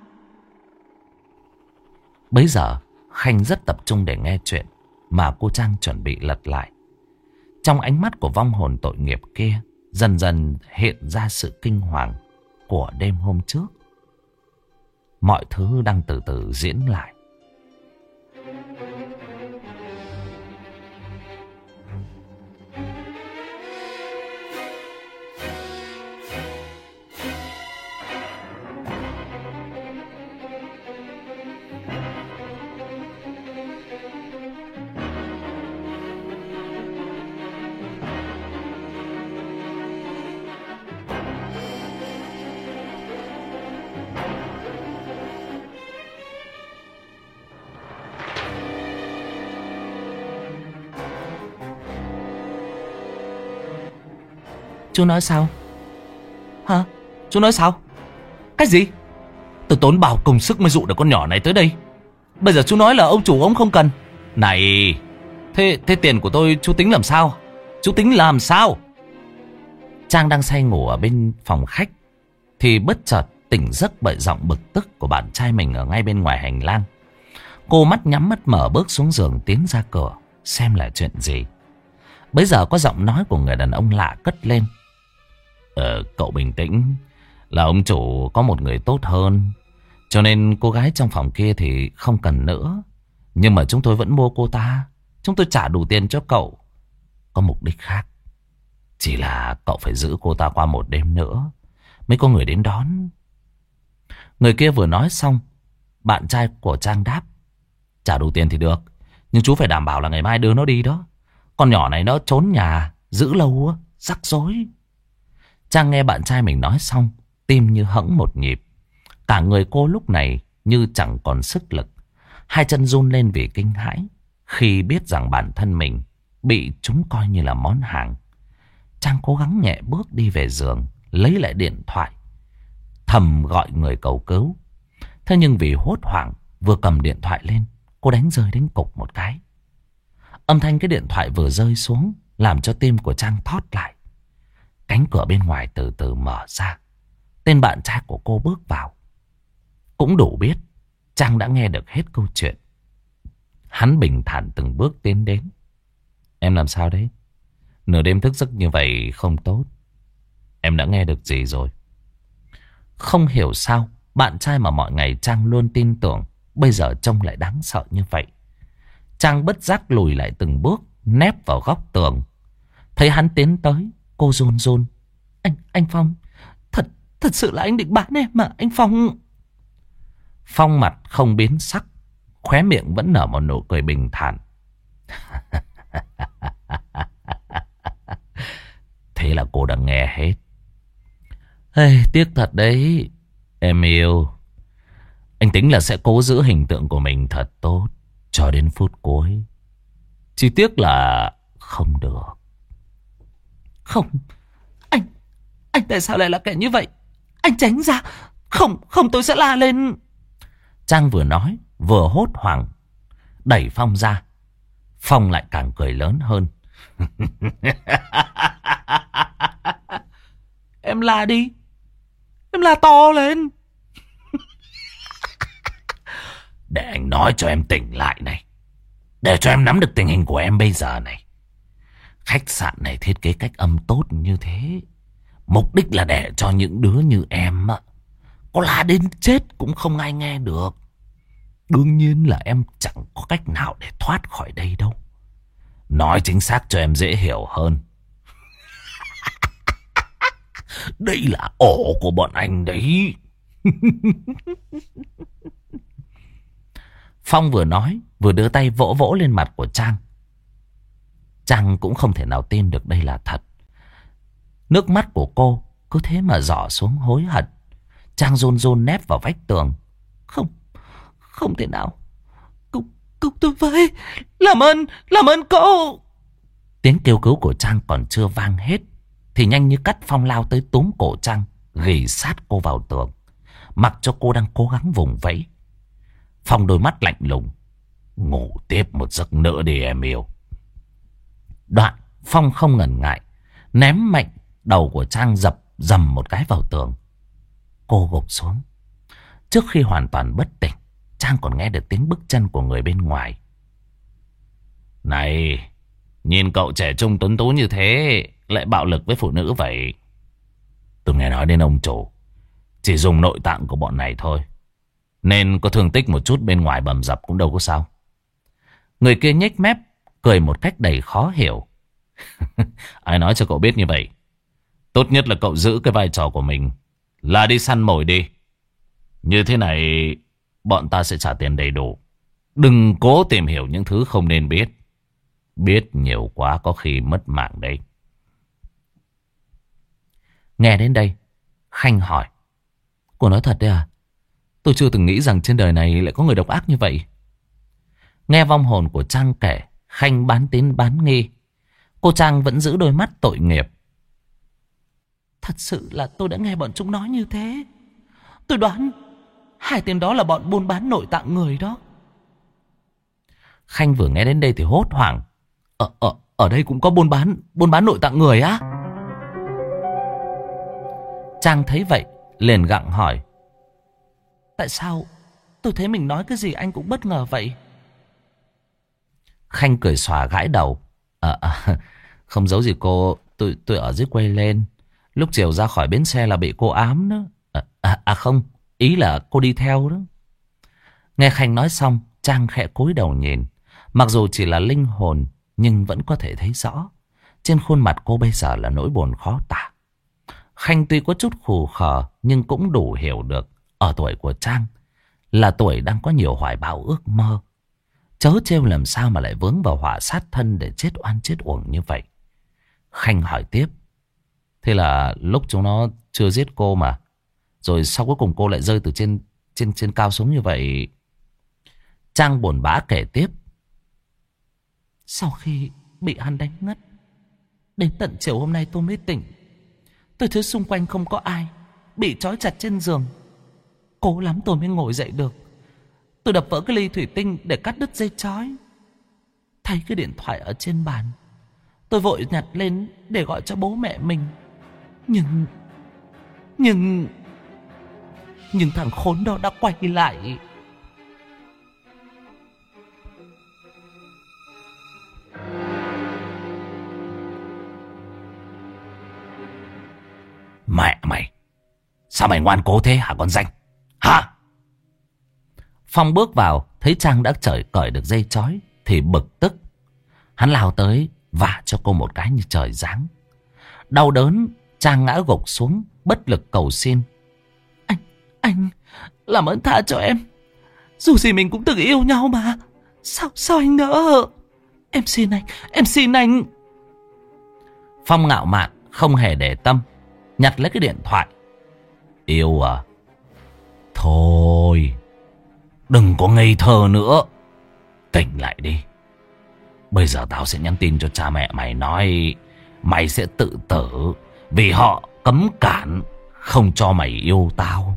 Bấy giờ Khanh rất tập trung để nghe chuyện mà cô Trang chuẩn bị lật lại. Trong ánh mắt của vong hồn tội nghiệp kia dần dần hiện ra sự kinh hoàng của đêm hôm trước. Mọi thứ đang từ từ diễn lại. Chú nói sao? Hả? Chú nói sao? Cái gì? Tôi tốn bao công sức mới dụ được con nhỏ này tới đây. Bây giờ chú nói là ông chủ ông không cần. Này, thế tiền của tôi chú tính làm sao? Chú tính làm sao? Trang đang say ngủ ở bên phòng khách thì bất chợt tỉnh giấc bởi giọng bực tức của bạn trai mình ở ngay bên ngoài hành lang. Cô mắt nhắm mắt mở bước xuống giường tiến ra cửa xem là chuyện gì. Bấy giờ có giọng nói của người đàn ông lạ cất lên. Cậu bình tĩnh, là ông chủ có một người tốt hơn, cho nên cô gái trong phòng kia thì không cần nữa. Nhưng mà chúng tôi vẫn mua cô ta. Chúng tôi trả đủ tiền cho cậu, có mục đích khác. Chỉ là cậu phải giữ cô ta qua một đêm nữa mới có người đến đón. Người kia vừa nói xong, bạn trai của Trang đáp. Trả đủ tiền thì được, nhưng chú phải đảm bảo là ngày mai đưa nó đi đó. Con nhỏ này nó trốn nhà, giữ lâu á, rắc rối. Trang nghe bạn trai mình nói xong, tim như hẫng một nhịp. Cả người cô lúc này như chẳng còn sức lực. Hai chân run lên vì kinh hãi khi biết rằng bản thân mình bị chúng coi như là món hàng. Trang cố gắng nhẹ bước đi về giường, lấy lại điện thoại, thầm gọi người cầu cứu. Thế nhưng vì hốt hoảng, vừa cầm điện thoại lên, cô đánh rơi đến cục một cái. Âm thanh cái điện thoại vừa rơi xuống làm cho tim của Trang thót lại. Cánh cửa bên ngoài từ từ mở ra. Tên bạn trai của cô bước vào. Cũng đủ biết Trang đã nghe được hết câu chuyện. Hắn bình thản từng bước tiến đến. Em làm sao đấy? Nửa đêm thức giấc như vậy không tốt. Em đã nghe được gì rồi? Không hiểu sao bạn trai mà mọi ngày Trang luôn tin tưởng bây giờ trông lại đáng sợ như vậy. Trang bất giác lùi lại từng bước, nép vào góc tường. Thấy hắn tiến tới, cô run run. Anh Phong, thật sự là anh định bán em mà, anh Phong. Phong mặt không biến sắc, khóe miệng vẫn nở một nụ cười bình thản. Thế là cô đã nghe hết. Hey, tiếc thật đấy, em yêu. Anh tính là sẽ cố giữ hình tượng của mình thật tốt cho đến phút cuối. Chỉ tiếc là không được. Không, anh tại sao lại là kẻ như vậy? Anh tránh ra. Không tôi sẽ la lên. Trang vừa nói vừa hốt hoảng đẩy Phong ra. Phong lại càng cười lớn hơn. Em la đi. Em la to lên. Để anh nói cho em tỉnh lại này. Để cho em nắm được tình hình của em bây giờ này. Khách sạn này thiết kế cách âm tốt như thế, mục đích là để cho những đứa như em có la đến chết cũng không ai nghe được. Đương nhiên là em chẳng có cách nào để thoát khỏi đây đâu. Nói chính xác cho em dễ hiểu hơn. Đây là ổ của bọn anh đấy. Phong vừa nói vừa đưa tay vỗ vỗ lên mặt của Trang. Trang cũng không thể nào tin được đây là thật. Nước mắt của cô cứ thế mà rỏ xuống hối hận. Trang run run nép vào vách tường. Không thể nào. Cứu tôi với. Làm ơn cậu. Tiếng kêu cứu của Trang còn chưa vang hết thì nhanh như cắt Phong lao tới túm cổ Trang, ghì sát cô vào tường, mặc cho cô đang cố gắng vùng vẫy. Phong đôi mắt lạnh lùng. Ngủ tiếp một giấc nữa đi em yêu. Đoạn Phong không ngần ngại ném mạnh đầu của Trang dập dầm một cái vào tường. Cô gục xuống. Trước khi hoàn toàn bất tỉnh, Trang còn nghe được tiếng bước chân của người bên ngoài. Này, nhìn cậu trẻ trung tuấn tú như thế lại bạo lực với phụ nữ vậy? Tôi nghe nói đến ông chủ chỉ dùng nội tạng của bọn này thôi, nên có thương tích một chút bên ngoài bầm dập cũng đâu có sao. Người kia nhếch mép cười một cách đầy khó hiểu. Ai nói cho cậu biết như vậy? Tốt nhất là cậu giữ cái vai trò của mình là đi săn mồi đi. Như thế này bọn ta sẽ trả tiền đầy đủ. Đừng cố tìm hiểu những thứ không nên biết. Biết nhiều quá có khi mất mạng đấy. Nghe đến đây, Khanh hỏi. Cô nói thật đấy à? Tôi chưa từng nghĩ rằng trên đời này lại có người độc ác như vậy. Nghe vong hồn của Trang kể, Khanh bán tín bán nghi. Cô Trang vẫn giữ đôi mắt tội nghiệp. Thật sự là tôi đã nghe bọn chúng nói như thế. Tôi đoán hai tên đó là bọn buôn bán nội tạng người đó. Khanh vừa nghe đến đây thì hốt hoảng. Ở đây cũng có buôn bán nội tạng người á? Trang thấy vậy liền gặng hỏi. Tại sao tôi thấy mình nói cái gì anh cũng bất ngờ vậy? Khanh cười xòa gãi đầu. Không giấu gì cô, tôi ở dưới quê lên. Lúc chiều ra khỏi bến xe là bị cô ám đó. Không, ý là cô đi theo đó. Nghe Khanh nói xong, Trang khẽ cúi đầu nhìn. Mặc dù chỉ là linh hồn, nhưng vẫn có thể thấy rõ. Trên khuôn mặt cô bây giờ là nỗi buồn khó tả. Khanh tuy có chút khù khờ, nhưng cũng đủ hiểu được ở tuổi của Trang là tuổi đang có nhiều hoài bão ước mơ. Chớ trêu làm sao mà lại vướng vào họa sát thân để chết oan chết uổng như vậy. Khanh hỏi tiếp. Thế là lúc chúng nó chưa giết cô mà, rồi sau cuối cùng cô lại rơi từ trên cao xuống như vậy? Trang buồn bã kể tiếp. Sau khi bị hắn đánh ngất, đến tận chiều hôm nay tôi mới tỉnh. Tôi thấy xung quanh không có ai, bị trói chặt trên giường. Cố lắm tôi mới ngồi dậy được. Tôi đập vỡ cái ly thủy tinh để cắt đứt dây trói. Thấy cái điện thoại ở trên bàn, tôi vội nhặt lên để gọi cho bố mẹ mình. Nhưng thằng khốn đó đã quay lại. Sao mày ngoan cố thế hả con danh? Hả? Phong bước vào, thấy Trang đã cởi được dây chói thì bực tức. Hắn lao tới vả cho cô một cái như trời giáng. Đau đớn, Trang ngã gục xuống, bất lực cầu xin. Anh, làm ơn tha cho em. Dù gì mình cũng từng yêu nhau mà. Sao anh nỡ? Em xin anh. Phong ngạo mạn, không hề để tâm, nhặt lấy cái điện thoại. Yêu à? Thôi, đừng có ngây thơ nữa. Tỉnh lại đi. Bây giờ tao sẽ nhắn tin cho cha mẹ mày nói mày sẽ tự tử vì họ cấm cản không cho mày yêu tao.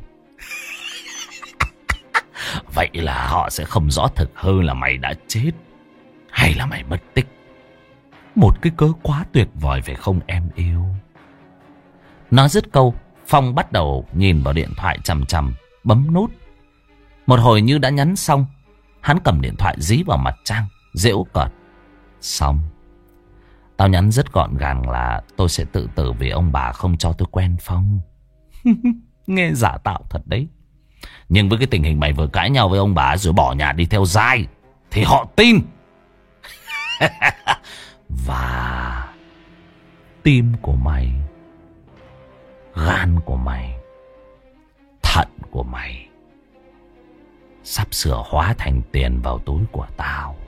Vậy là họ sẽ không rõ thực hư là mày đã chết hay là mày mất tích. Một cái cớ quá tuyệt vời phải không em yêu? Nói dứt câu, Phong bắt đầu nhìn vào điện thoại chằm chằm, bấm nút. Một hồi như đã nhắn xong, hắn cầm điện thoại dí vào mặt Trang, giễu cợt. Xong. Tao nhắn rất gọn gàng là tôi sẽ tự tử vì ông bà không cho tôi quen Phong. Nghe giả tạo thật đấy. Nhưng với cái tình hình mày vừa cãi nhau với ông bà rồi bỏ nhà đi theo dai thì họ tin. Và tim của mày, gan của mày, thận của mày sắp sửa hóa thành tiền vào túi của tao.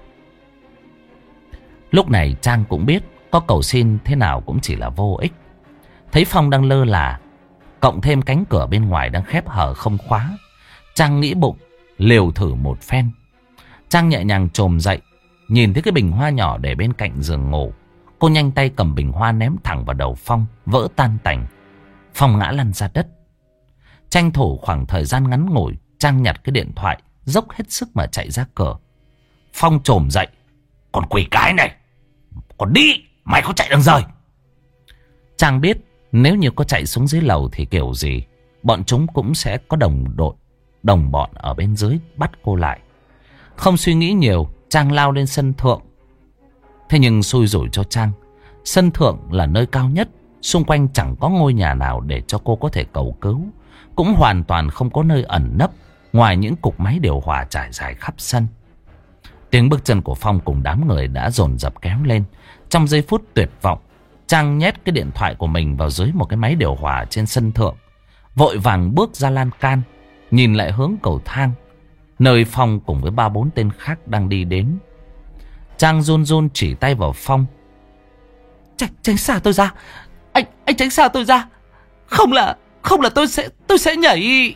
Lúc này Trang cũng biết có cầu xin thế nào cũng chỉ là vô ích. Thấy Phong đang lơ là, cộng thêm cánh cửa bên ngoài đang khép hở không khóa, Trang nghĩ bụng liều thử một phen. Trang nhẹ nhàng chồm dậy, nhìn thấy cái bình hoa nhỏ để bên cạnh giường ngủ. Cô nhanh tay cầm bình hoa ném thẳng vào đầu Phong, vỡ tan tành. Phong ngã lăn ra đất. Tranh thủ khoảng thời gian ngắn ngủi, Trang nhặt cái điện thoại, dốc hết sức mà chạy ra cửa. Phong chồm dậy. Còn quỷ cái này, còn đi, mày có chạy đằng rời. Trang biết nếu như có chạy xuống dưới lầu thì kiểu gì bọn chúng cũng sẽ có đồng bọn ở bên dưới bắt cô lại. Không suy nghĩ nhiều, Trang lao lên sân thượng. Thế nhưng xui rủi cho Trang, sân thượng là nơi cao nhất, xung quanh chẳng có ngôi nhà nào để cho cô có thể cầu cứu, cũng hoàn toàn không có nơi ẩn nấp ngoài những cục máy điều hòa trải dài khắp sân. Tiếng bước chân của Phong cùng đám người đã dồn dập kéo lên. Trong giây phút tuyệt vọng, Trang nhét cái điện thoại của mình vào dưới một cái máy điều hòa trên sân thượng, vội vàng bước ra lan can, nhìn lại hướng cầu thang, nơi Phong cùng với 3-4 tên khác đang đi đến. Trang run run chỉ tay vào Phong. Tránh xa tôi ra. Anh tránh xa tôi ra. Không là tôi sẽ nhảy.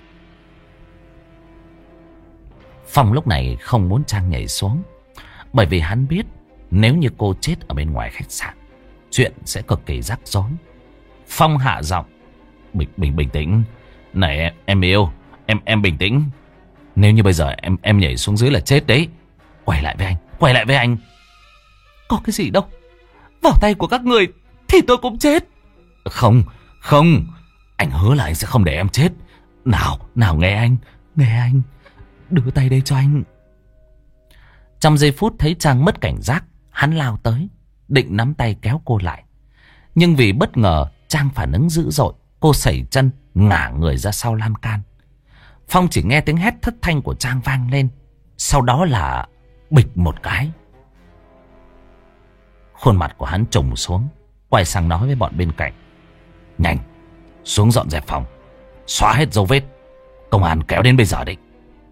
Phong lúc này không muốn Trang nhảy xuống, bởi vì hắn biết nếu như cô chết ở bên ngoài khách sạn, chuyện sẽ cực kỳ rắc rối. Phong hạ giọng. Bình tĩnh. Này em yêu, em bình tĩnh. Nếu như bây giờ em nhảy xuống dưới là chết đấy. Quay lại với anh. Có cái gì đâu, vào tay của các người thì tôi cũng chết. Không, anh hứa là anh sẽ không để em chết. Nào nghe anh, đưa tay đây cho anh. Trong giây phút thấy Trang mất cảnh giác, hắn lao tới, định nắm tay kéo cô lại. Nhưng vì bất ngờ Trang phản ứng dữ dội, cô sẩy chân ngả người ra sau lan can. Phong chỉ nghe tiếng hét thất thanh của Trang vang lên, sau đó là bịch một cái. Khuôn mặt của hắn trùng xuống, quay sang nói với bọn bên cạnh. Nhanh, xuống dọn dẹp phòng, xóa hết dấu vết. Công an kéo đến bây giờ đấy.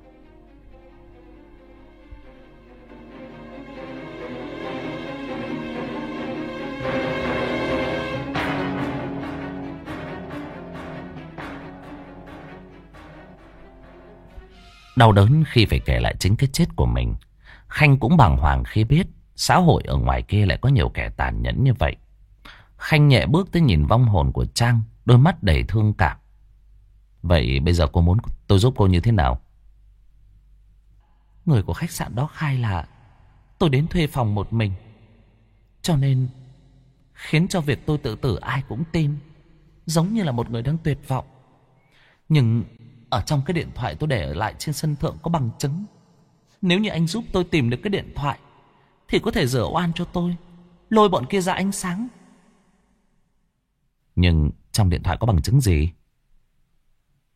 Đau đớn khi phải kể lại chính cái chết của mình, Khanh cũng bàng hoàng khi biết xã hội ở ngoài kia lại có nhiều kẻ tàn nhẫn như vậy. Khanh nhẹ bước tới nhìn vong hồn của Trang, đôi mắt đầy thương cảm. Vậy bây giờ cô muốn tôi giúp cô như thế nào? Người của khách sạn đó khai là tôi đến thuê phòng một mình, cho nên khiến cho việc tôi tự tử ai cũng tin, giống như là một người đang tuyệt vọng. Nhưng ở trong cái điện thoại tôi để ở lại trên sân thượng có bằng chứng. Nếu như anh giúp tôi tìm được cái điện thoại thì có thể rửa oan cho tôi, lôi bọn kia ra ánh sáng. Nhưng trong điện thoại có bằng chứng gì?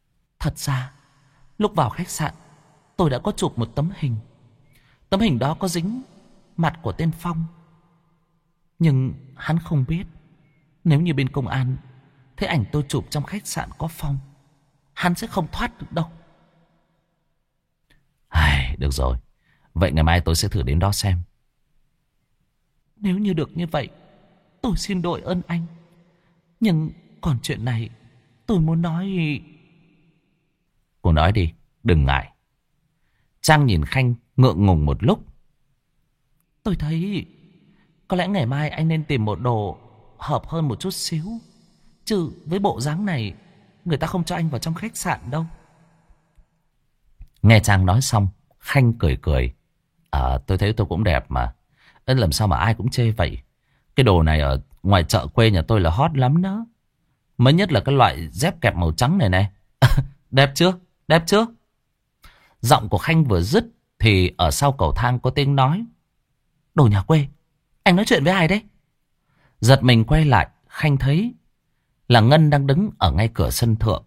Thật ra lúc vào khách sạn tôi đã có chụp một tấm hình. Tấm hình đó có dính mặt của tên Phong. Nhưng hắn không biết, nếu như bên công an thấy ảnh tôi chụp trong khách sạn có Phong, hắn sẽ không thoát được đâu. Được rồi, vậy ngày mai tôi sẽ thử đến đó xem. Nếu như được như vậy, tôi xin đội ơn anh. Nhưng còn chuyện này tôi muốn nói. Cô nói đi, đừng ngại. Trang nhìn Khanh ngượng ngùng một lúc. Tôi thấy có lẽ ngày mai anh nên tìm một đồ hợp hơn một chút xíu. Chứ với bộ dáng này, người ta không cho anh vào trong khách sạn đâu. Nghe Trang nói xong, Khanh cười cười. Tôi thấy tôi cũng đẹp mà. Làm sao mà ai cũng chê vậy. Cái đồ này ở ngoài chợ quê nhà tôi là hot lắm đó. Mới nhất là cái loại dép kẹp màu trắng này này. Đẹp chưa? Đẹp chưa? Giọng của Khanh vừa dứt thì ở sau cầu thang có tiếng nói. Đồ nhà quê, anh nói chuyện với ai đấy? Giật mình quay lại, Khanh thấy là Ngân đang đứng ở ngay cửa sân thượng.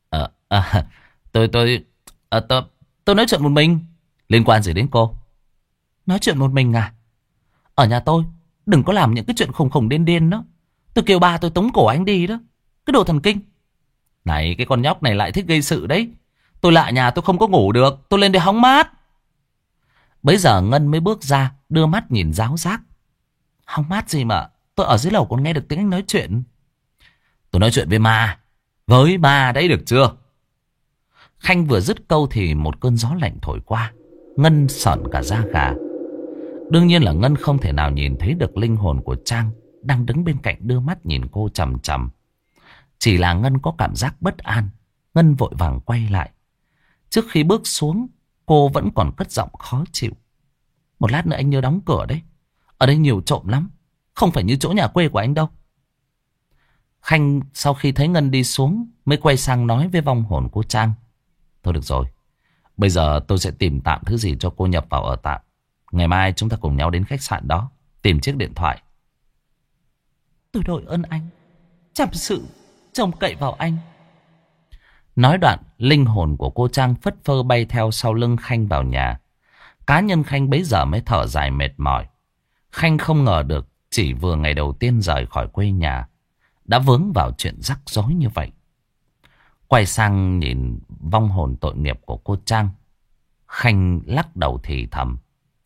Tôi nói chuyện một mình. Liên quan gì đến cô? Nói chuyện một mình à? Ở nhà tôi đừng có làm những cái chuyện khùng khùng điên điên đó. Tôi kêu ba tôi tống cổ anh đi đó. Cái đồ thần kinh. Này, cái con nhóc này lại thích gây sự đấy. Tôi lại nhà tôi không có ngủ được. Tôi lên để hóng mát. Bấy giờ Ngân mới bước ra, đưa mắt nhìn giáo giác. Hóng mát gì mà tôi ở dưới lầu còn nghe được tiếng anh nói chuyện. Tôi nói chuyện với ma. Với ma đấy, được chưa? Khanh vừa dứt câu thì một cơn gió lạnh thổi qua. Ngân sởn cả da gà. Đương nhiên là Ngân không thể nào nhìn thấy được linh hồn của Trang đang đứng bên cạnh đưa mắt nhìn cô chằm chằm. Chỉ là Ngân có cảm giác bất an. Ngân vội vàng quay lại. Trước khi bước xuống, cô vẫn còn cất giọng khó chịu. Một lát nữa anh nhớ đóng cửa đấy. Ở đây nhiều trộm lắm. Không phải như chỗ nhà quê của anh đâu. Khanh sau khi thấy Ngân đi xuống mới quay sang nói với vong hồn cô Trang. Thôi được rồi. Bây giờ tôi sẽ tìm tạm thứ gì cho cô nhập vào ở tạm. Ngày mai chúng ta cùng nhau đến khách sạn đó tìm chiếc điện thoại. Tôi đội ơn anh. Chăm sự trông cậy vào anh. Nói đoạn, linh hồn của cô Trang phất phơ bay theo sau lưng Khanh vào nhà. Cá nhân Khanh bấy giờ mới thở dài mệt mỏi. Khanh không ngờ được chỉ vừa ngày đầu tiên rời khỏi quê nhà đã vướng vào chuyện rắc rối như vậy. Quay sang nhìn vong hồn tội nghiệp của cô Trang, Khanh lắc đầu thì thầm.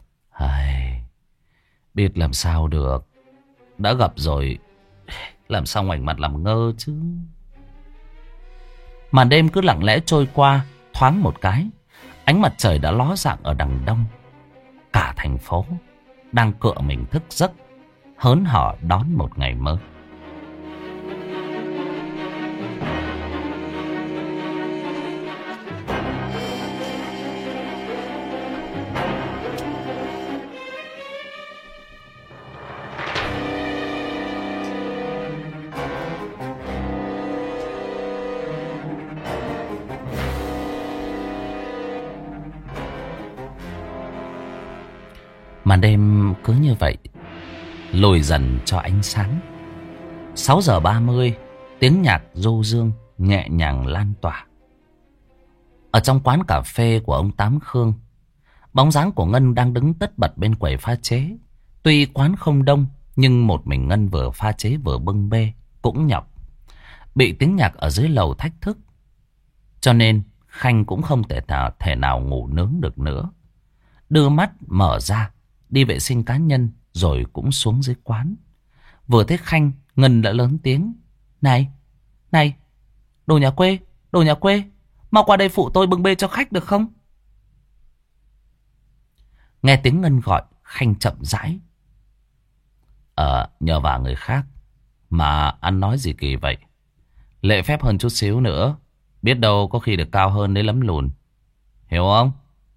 Biết làm sao được. Đã gặp rồi, làm sao ngoảnh mặt làm ngơ chứ. Màn đêm cứ lặng lẽ trôi qua. Thoáng một cái, ánh mặt trời đã ló dạng ở đằng đông. Cả thành phố đang cựa mình thức giấc, hớn hở đón một ngày mới. Màn đêm cứ như vậy lùi dần cho ánh sáng. 6:30, tiếng nhạc du dương nhẹ nhàng lan tỏa. Ở trong quán cà phê của ông Tám Khương, bóng dáng của Ngân đang đứng tất bật bên quầy pha chế. Tuy quán không đông, nhưng một mình Ngân vừa pha chế vừa bưng bê cũng nhọc. Bị tiếng nhạc ở dưới lầu thách thức, cho nên Khanh cũng không thể nào ngủ nướng được nữa. Đưa mắt mở ra, đi vệ sinh cá nhân rồi cũng xuống dưới quán. Vừa thấy Khanh, Ngân đã lớn tiếng. Này, này, đồ nhà quê, mau qua đây phụ tôi bưng bê cho khách được không? Nghe tiếng Ngân gọi, Khanh chậm rãi. Nhờ vả người khác mà ăn nói gì kỳ vậy? Lễ phép hơn chút xíu nữa, biết đâu có khi được cao hơn đấy lắm lùn. Hiểu không?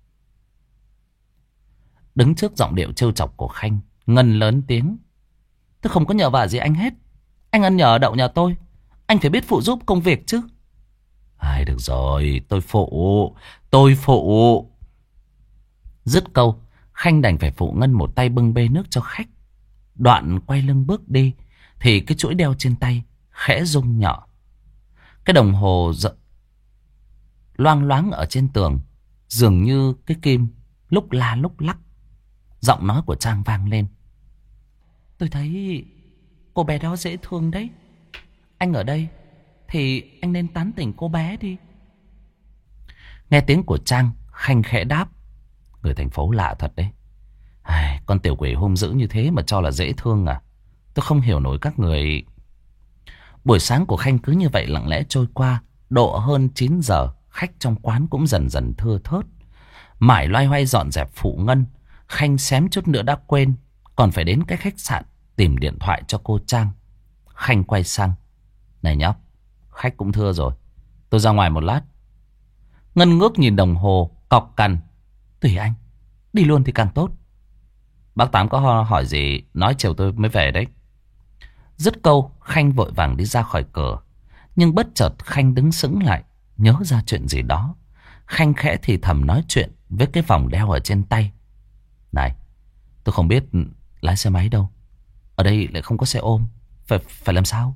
Đứng trước giọng điệu trêu chọc của Khanh, Ngân lớn tiếng. Tôi không có nhờ vả gì anh hết. Anh ăn nhờ đậu nhà tôi, anh phải biết phụ giúp công việc chứ. Được rồi, tôi phụ. Dứt câu, Khanh đành phải phụ Ngân một tay bưng bê nước cho khách. Đoạn quay lưng bước đi thì cái chuỗi đeo trên tay khẽ rung nhỏ. Cái đồng hồ loang loáng ở trên tường, dường như cái kim lúc la lúc lắc. Giọng nói của Trang vang lên. Tôi thấy cô bé đó dễ thương đấy. Anh ở đây thì anh nên tán tỉnh cô bé đi. Nghe tiếng của Trang, Khanh khẽ đáp. Người thành phố lạ thật đấy. Con tiểu quỷ hung dữ như thế mà cho là dễ thương à? Tôi không hiểu nổi các người. Buổi sáng của Khanh cứ như vậy lặng lẽ trôi qua. Độ hơn 9 giờ, khách trong quán cũng dần dần thưa thớt. Mải loay hoay dọn dẹp phụ Ngân, Khanh xém chút nữa đã quên còn phải đến cái khách sạn tìm điện thoại cho cô Trang. Khanh quay sang. Này nhóc, khách cũng thưa rồi, tôi ra ngoài một lát. Ngân ngước nhìn đồng hồ, cọc cằn. Tùy anh, đi luôn thì càng tốt. Bác Tám có hỏi gì nói chiều tôi mới về đấy. Dứt câu, Khanh vội vàng đi ra khỏi cửa. Nhưng bất chợt Khanh đứng sững lại, nhớ ra chuyện gì đó. Khanh khẽ thì thầm nói chuyện với cái vòng đeo ở trên tay. Này, tôi không biết lái xe máy đâu. Ở đây lại không có xe ôm. Phải làm sao?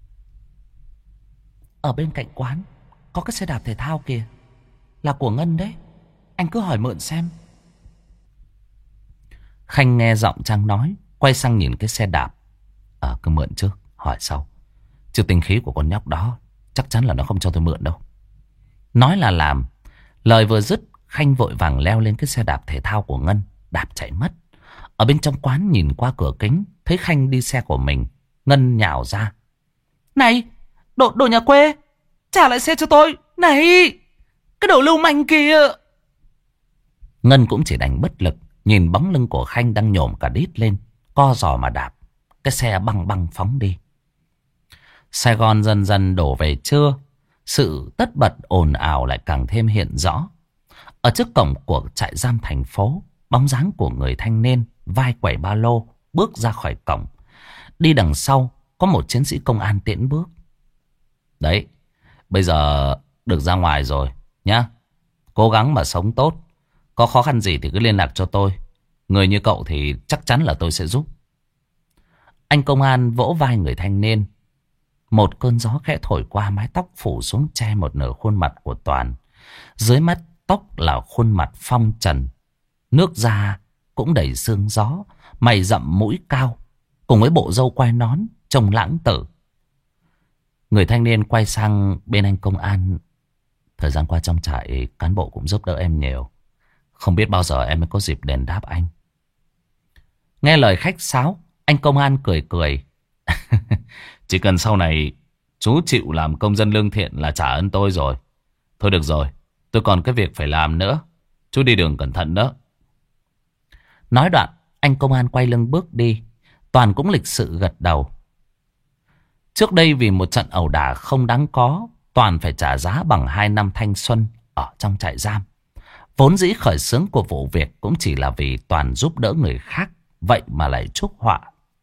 Ở bên cạnh quán có cái xe đạp thể thao kìa. Là của Ngân đấy. Anh cứ hỏi mượn xem. Khanh nghe giọng Trang nói, quay sang nhìn cái xe đạp. Cứ mượn trước, hỏi sau. Chứ tính khí của con nhóc đó chắc chắn là nó không cho tôi mượn đâu. Nói là làm. Lời vừa dứt, Khanh vội vàng leo lên cái xe đạp thể thao của Ngân, đạp chạy mất. Ở bên trong quán nhìn qua cửa kính, thấy Khanh đi xe của mình. Ngân nhào ra. Này, đồ nhà quê, trả lại xe cho tôi. Này, cái đồ lưu manh kìa. Ngân cũng chỉ đành bất lực, nhìn bóng lưng của Khanh đang nhổm cả đít lên, co giò mà đạp. Cái xe băng băng phóng đi. Sài Gòn dần dần đổ về trưa. Sự tất bật ồn ào lại càng thêm hiện rõ. Ở trước cổng của trại giam thành phố, bóng dáng của người thanh niên vai quẩy ba lô bước ra khỏi cổng. Đi đằng sau có một chiến sĩ công an tiễn bước. Đấy, bây giờ được ra ngoài rồi nhá. Cố gắng mà sống tốt. Có khó khăn gì thì cứ liên lạc cho tôi. Người như cậu thì chắc chắn là tôi sẽ giúp. Anh công an vỗ vai người thanh niên. Một cơn gió khẽ thổi qua, mái tóc phủ xuống che một nửa khuôn mặt của Toàn. Dưới mắt tóc là khuôn mặt phong trần. Nước da cũng đầy sương gió. Mày rậm mũi cao, cùng với bộ râu quai nón trông lãng tử. Người thanh niên quay sang bên anh công an. Thời gian qua trong trại, cán bộ cũng giúp đỡ em nhiều. Không biết bao giờ em mới có dịp đền đáp anh. Nghe lời khách sáo, anh công an cười cười. Chỉ cần sau này chú chịu làm công dân lương thiện là trả ơn tôi rồi. Thôi được rồi, tôi còn cái việc phải làm nữa. Chú đi đường cẩn thận đó. Nói đoạn, anh công an quay lưng bước đi. Toàn cũng lịch sự gật đầu. Trước đây vì một trận ẩu đả không đáng có, Toàn phải trả giá bằng 2 năm thanh xuân ở trong trại giam. Vốn dĩ khởi xướng của vụ việc cũng chỉ là vì Toàn giúp đỡ người khác, vậy mà lại chuốc họa.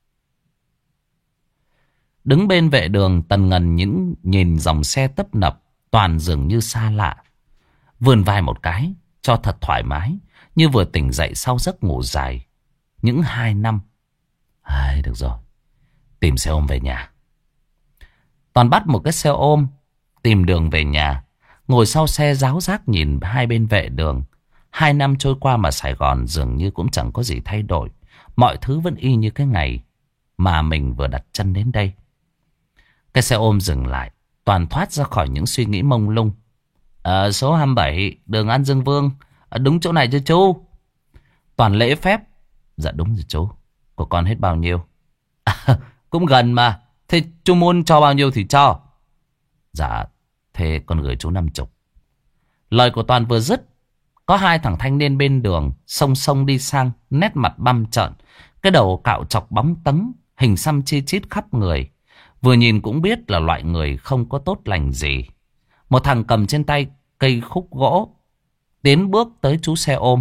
Đứng bên vệ đường tần ngần nhìn dòng xe tấp nập, Toàn dường như xa lạ. Vươn vai một cái, cho thật thoải mái, như vừa tỉnh dậy sau giấc ngủ dài. Những 2 năm. Được rồi, tìm xe ôm về nhà. Toàn bắt một cái xe ôm, tìm đường về nhà. Ngồi sau xe ráo rác nhìn hai bên vệ đường. 2 năm trôi qua mà Sài Gòn dường như cũng chẳng có gì thay đổi. Mọi thứ vẫn y như cái ngày mà mình vừa đặt chân đến đây. Cái xe ôm dừng lại. Toàn thoát ra khỏi những suy nghĩ mông lung. Số 27 đường An Dương Vương. Đúng chỗ này cho chú. Toàn lễ phép. Dạ đúng rồi chú. Của con hết bao nhiêu? Cũng gần mà. Thế chú muốn cho bao nhiêu thì cho. Dạ thế con gửi chú 50. Lời của Toàn vừa dứt, có 2 thằng thanh niên bên đường song song đi sang, nét mặt băm trợn, cái đầu cạo chọc bóng tấng, hình xăm chi chít khắp người. Vừa nhìn cũng biết là loại người không có tốt lành gì. Một thằng cầm trên tay cây khúc gỗ, tiến bước tới chú xe ôm.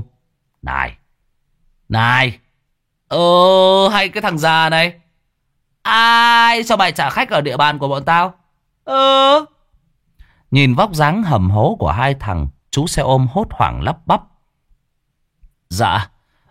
Này, hay cái thằng già này. Ai cho mày trả khách ở địa bàn của bọn tao? Nhìn vóc dáng hầm hố của 2 thằng, chú xe ôm hốt hoảng lắp bắp. Dạ,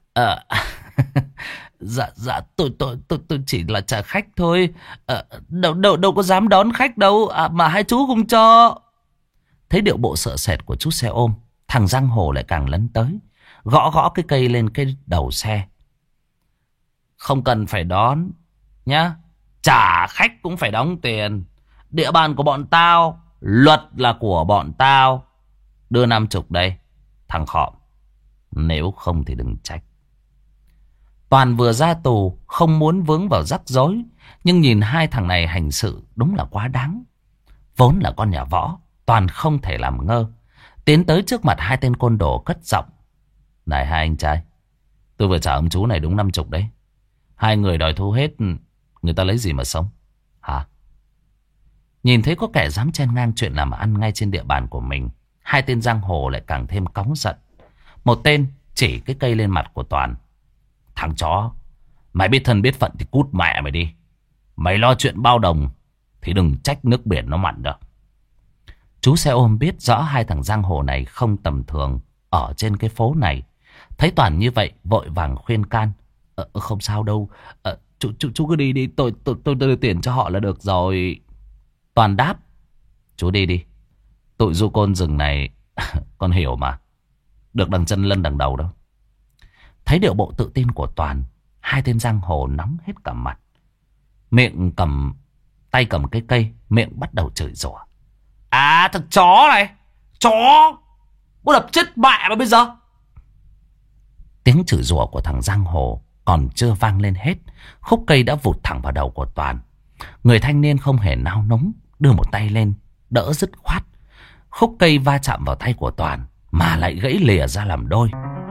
dạ tôi chỉ là trả khách thôi. Đâu có dám đón khách đâu, mà hai chú không cho. Thấy điệu bộ sợ sệt của chú xe ôm, thằng giang hồ lại càng lấn tới, gõ gõ cái cây lên cái đầu xe. Không cần phải đón nhá, trả khách cũng phải đóng tiền. Địa bàn của bọn tao, luật là của bọn tao. Đưa 50 đây, thằng Khọm. Nếu không thì đừng trách. Toàn vừa ra tù, không muốn vướng vào rắc rối, nhưng nhìn hai thằng này hành sự đúng là quá đáng. Vốn là con nhà võ, Toàn không thể làm ngơ. Tiến tới trước mặt hai tên côn đồ cất giọng. Này hai anh trai, tôi vừa trả ông chú này đúng 50 đấy. Hai người đòi thu hết, người ta lấy gì mà sống hả? Nhìn thấy có kẻ dám chen ngang chuyện làm ăn ngay trên địa bàn của mình, hai tên giang hồ lại càng thêm cáu giận. Một tên chỉ cái cây lên mặt của Toàn. Thằng chó, mày biết thân biết phận thì cút mẹ mày đi. Mày lo chuyện bao đồng thì đừng trách nước biển nó mặn đâu. Chú xe ôm biết rõ hai thằng giang hồ này không tầm thường ở trên cái phố này. Thấy Toàn như vậy vội vàng khuyên can. Không sao đâu, chú cứ đi đi, tôi đưa tiền cho họ là được rồi. Toàn đáp, chú đi đi, tụi du côn rừng này con hiểu mà, được đằng chân lân đằng đầu đâu. Thấy điệu bộ tự tin của Toàn, hai tên giang hồ nóng hết cả mặt. Miệng tay cầm cái cây, miệng bắt đầu chửi rủa. À thằng chó này, chó, bố đập chết mẹ mà bây giờ. Tiếng chửi rủa của thằng giang hồ còn chưa vang lên hết, khúc cây đã vụt thẳng vào đầu của Toàn. Người thanh niên không hề nao núng, đưa một tay lên đỡ dứt khoát. Khúc cây va chạm vào tay của Toàn mà lại gãy lìa ra làm đôi.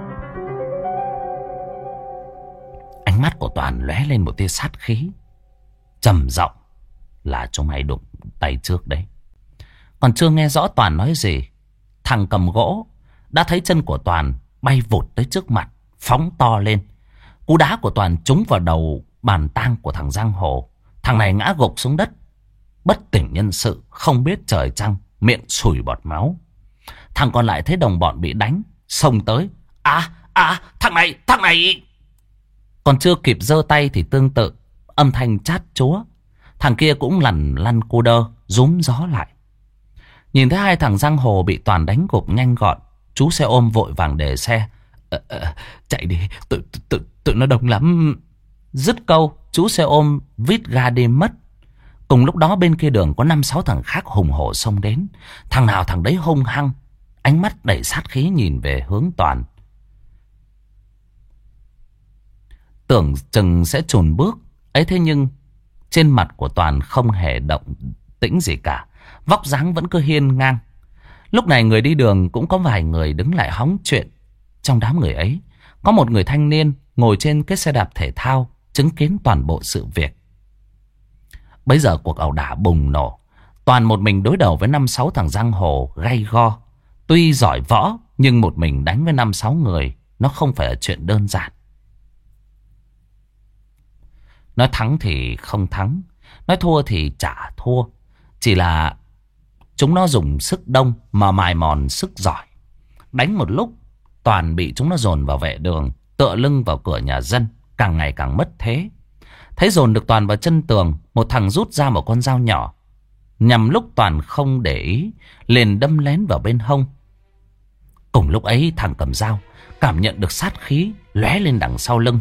Ánh mắt của Toàn lóe lên một tia sát khí, trầm giọng là chúng mày đụng tay trước đấy. Còn chưa nghe rõ Toàn nói gì, thằng cầm gỗ đã thấy chân của Toàn bay vụt tới trước mặt, phóng to lên. Cú đá của Toàn trúng vào đầu bàn tang của thằng giang hồ. Thằng này ngã gục xuống đất, bất tỉnh nhân sự, không biết trời trăng, miệng sủi bọt máu. Thằng còn lại thấy đồng bọn bị đánh, xông tới. Thằng này. Còn chưa kịp giơ tay thì tương tự, âm thanh chát chúa. Thằng kia cũng lăn cu đơ, rúm gió lại. Nhìn thấy hai thằng giang hồ bị Toàn đánh gục nhanh gọn, chú xe ôm vội vàng để xe. Chạy đi, tụi nó đông lắm. Dứt câu, chú xe ôm vít ga đi mất. Cùng lúc đó bên kia đường có 5-6 thằng khác hùng hổ xông đến. Thằng nào thằng đấy hung hăng, ánh mắt đầy sát khí nhìn về hướng Toàn. Tưởng chừng sẽ chùn bước ấy, thế nhưng trên mặt của Toàn không hề động tĩnh gì cả, vóc dáng vẫn cứ hiên ngang. Lúc này người đi đường cũng có vài người đứng lại hóng chuyện. Trong đám người ấy có một người thanh niên ngồi trên cái xe đạp thể thao, chứng kiến toàn bộ sự việc. Bây giờ cuộc ẩu đả bùng nổ. Toàn một mình đối đầu với 5-6 thằng giang hồ gay go. Tuy giỏi võ nhưng một mình đánh với 5-6 người, nó không phải là chuyện đơn giản. Nói thắng thì không thắng, nói thua thì chả thua. Chỉ là chúng nó dùng sức đông mà mài mòn sức giỏi. Đánh một lúc, Toàn bị chúng nó dồn vào vệ đường, tựa lưng vào cửa nhà dân, càng ngày càng mất thế. Thấy dồn được Toàn vào chân tường, một thằng rút ra một con dao nhỏ. Nhằm lúc Toàn không để ý, liền đâm lén vào bên hông. Cùng lúc ấy thằng cầm dao cảm nhận được sát khí lóe lên đằng sau lưng.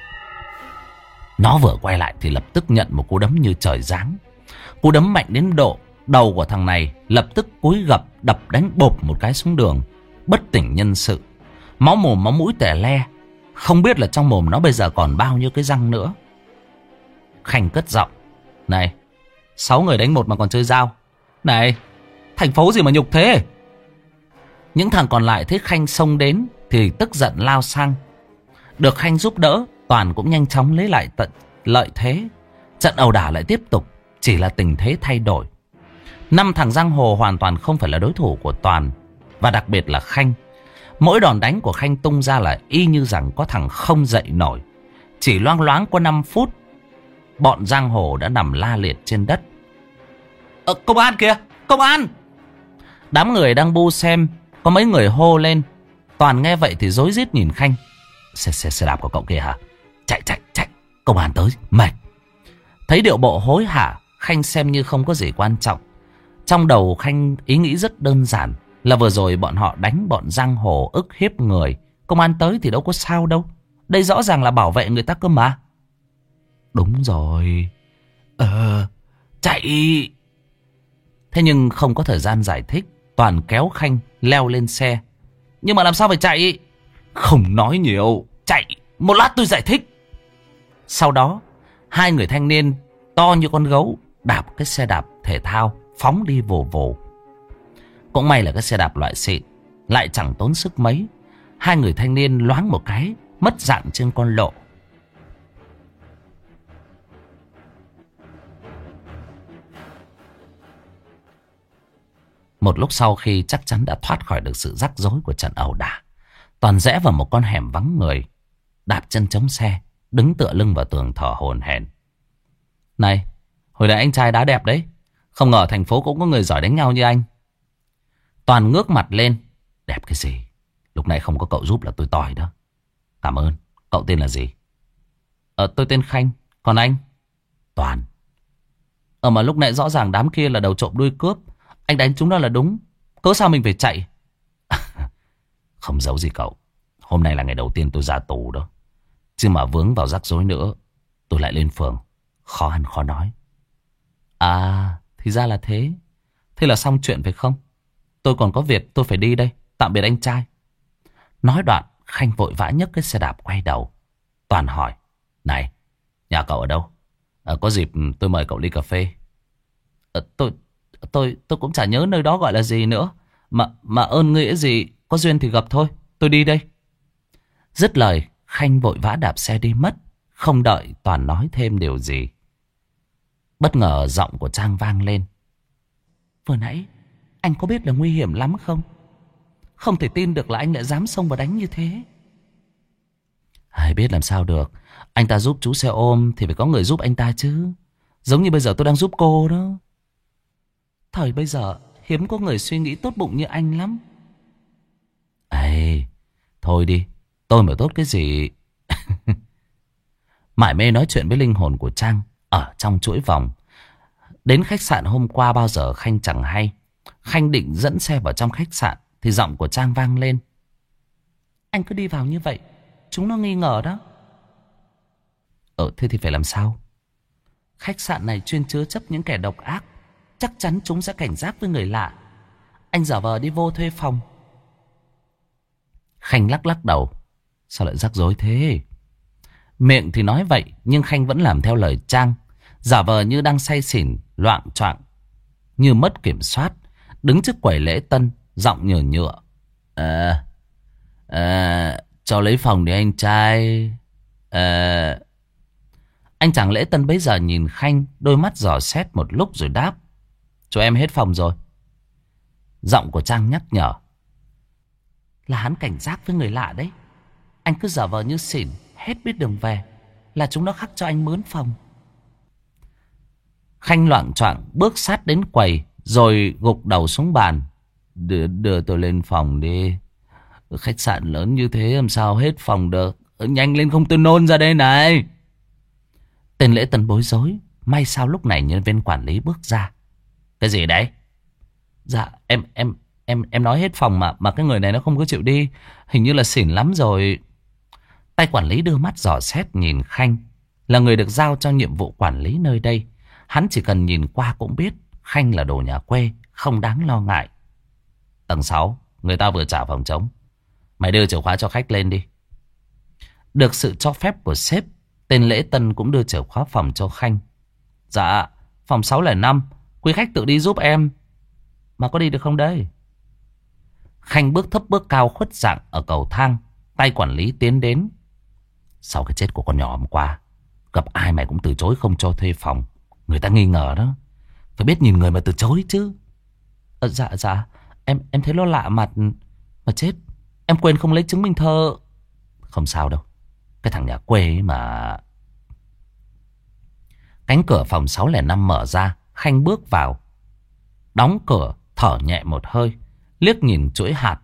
Nó vừa quay lại thì lập tức nhận một cú đấm như trời giáng. Cú đấm mạnh đến độ đầu của thằng này lập tức cúi gập đập đánh bộp một cái xuống đường, bất tỉnh nhân sự. Máu mồm máu mũi tè le, không biết là trong mồm nó bây giờ còn bao nhiêu cái răng nữa. Khanh cất giọng. Này, 6 người đánh một mà còn chơi dao. Này, thành phố gì mà nhục thế? Những thằng còn lại thấy Khanh xông đến thì tức giận lao sang. Được Khanh giúp đỡ, Toàn cũng nhanh chóng lấy lại lợi thế. Trận ẩu đả lại tiếp tục, chỉ là tình thế thay đổi. 5 thằng giang hồ hoàn toàn không phải là đối thủ của Toàn, và đặc biệt là Khanh. Mỗi đòn đánh của Khanh tung ra là y như rằng có thằng không dậy nổi. Chỉ loang loáng qua 5 phút, bọn giang hồ đã nằm la liệt trên đất. Công an kìa, công an! Đám người đang bu xem, có mấy người hô lên. Toàn nghe vậy thì rối rít nhìn Khanh. Xe đạp của cậu kìa hả? Chạy, công an tới, mệt. Thấy điệu bộ hối hả, Khanh xem như không có gì quan trọng. Trong đầu Khanh ý nghĩ rất đơn giản, là vừa rồi bọn họ đánh bọn giang hồ ức hiếp người, công an tới thì đâu có sao đâu. Đây rõ ràng là bảo vệ người ta cơ mà. Đúng rồi. Chạy. Thế nhưng không có thời gian giải thích, Toàn kéo Khanh leo lên xe. Nhưng mà làm sao phải chạy? Không nói nhiều, chạy, một lát tôi giải thích. Sau đó hai người thanh niên to như con gấu đạp cái xe đạp thể thao phóng đi vồ vồ. Cũng may là cái xe đạp loại xịn, lại chẳng tốn sức mấy. Hai người thanh niên loáng một cái mất dạng trên con lộ. Một lúc sau khi chắc chắn đã thoát khỏi được sự rắc rối của trận ẩu đả, Toàn rẽ vào một con hẻm vắng người, đạp chân chống xe, đứng tựa lưng vào tường thở hổn hển. Này, hồi nãy anh trai đá đẹp đấy. Không ngờ thành phố cũng có người giỏi đánh nhau như anh. Toàn ngước mặt lên. Đẹp cái gì? Lúc này không có cậu giúp là tôi tỏi đó. Cảm ơn. Cậu tên là gì? Tôi tên Khanh. Còn anh? Toàn. Mà lúc nãy rõ ràng đám kia là đầu trộm đuôi cướp. Anh đánh chúng nó là đúng. Cớ sao mình phải chạy? Không giấu gì cậu. Hôm nay là ngày đầu tiên tôi ra tù đó. Chứ mà vướng vào rắc rối nữa, tôi lại lên phường. Khó ăn khó nói. À, thì ra là thế. Thế là xong chuyện phải không? Tôi còn có việc tôi phải đi đây. Tạm biệt anh trai. Nói đoạn, Khanh vội vã nhấc cái xe đạp quay đầu. Toàn hỏi. Này, nhà cậu ở đâu? Có dịp tôi mời cậu ly cà phê. Tôi cũng chả nhớ nơi đó gọi là gì nữa. Mà ơn nghĩa gì, có duyên thì gặp thôi. Tôi đi đây. Dứt lời, Khanh vội vã đạp xe đi mất. Không đợi Toàn nói thêm điều gì. Bất ngờ giọng của Trang vang lên. Vừa nãy anh có biết là nguy hiểm lắm không? Không thể tin được là anh lại dám xông vào đánh như thế. Ai biết làm sao được. Anh ta giúp chú xe ôm thì phải có người giúp anh ta chứ. Giống như bây giờ tôi đang giúp cô đó. Thời bây giờ hiếm có người suy nghĩ tốt bụng như anh lắm. Ê, thôi đi. Tôi mà tốt cái gì. Mải mê nói chuyện với linh hồn của Trang ở trong chuỗi vòng. Đến khách sạn hôm qua bao giờ Khanh chẳng hay. Khanh định dẫn xe vào trong khách sạn thì giọng của Trang vang lên. Anh cứ đi vào như vậy, chúng nó nghi ngờ đó. Thế thì phải làm sao? Khách sạn này chuyên chứa chấp những kẻ độc ác. Chắc chắn chúng sẽ cảnh giác với người lạ. Anh giả vờ đi vô thuê phòng. Khanh lắc lắc đầu. Sao lại rắc rối thế? Miệng thì nói vậy, nhưng Khanh vẫn làm theo lời Trang. Giả vờ như đang say xỉn, loạng choạng, như mất kiểm soát, đứng trước quầy lễ tân, giọng nhờ nhựa. Cho lấy phòng đi anh trai. Anh chàng lễ tân bấy giờ nhìn Khanh, đôi mắt dò xét một lúc rồi đáp. Cho em hết phòng rồi. Giọng của Trang nhắc nhở. Là hắn cảnh giác với người lạ đấy. Anh cứ giả vờ như xỉn, hết biết đường về, là chúng nó khắc cho anh mướn phòng. Khanh loạng choạng bước sát đến quầy, rồi gục đầu xuống bàn. Đưa tôi lên phòng đi. Khách sạn lớn như thế làm sao hết phòng được. Nhanh lên không tôi nôn ra đây này. Tên lễ tân bối rối. May sao lúc này nhân viên quản lý bước ra. Cái gì đấy? Dạ em nói hết phòng mà cái người này nó không có chịu đi. Hình như là xỉn lắm rồi. Tay quản lý đưa mắt dò xét nhìn Khanh. Là người được giao cho nhiệm vụ quản lý nơi đây. Hắn chỉ cần nhìn qua cũng biết Khanh là đồ nhà quê, không đáng lo ngại. Tầng 6, người ta vừa trả phòng trống. Mày đưa chìa khóa cho khách lên đi. Được sự cho phép của sếp, tên lễ tân cũng đưa chìa khóa phòng cho Khanh. Dạ, phòng 605, quý khách tự đi giúp em. Mà có đi được không đây? Khanh bước thấp bước cao khuất dạng ở cầu thang. Tay quản lý tiến đến. Sau cái chết của con nhỏ hôm qua, gặp ai mày cũng từ chối không cho thuê phòng. Người ta nghi ngờ đó. Phải biết nhìn người mà từ chối chứ. Dạ Em thấy nó lạ mặt. Mà chết, em quên không lấy chứng minh thư. Không sao đâu. Cái thằng nhà quê ấy mà. Cánh cửa phòng 605 mở ra. Khanh bước vào. Đóng cửa, thở nhẹ một hơi, liếc nhìn chuỗi hạt.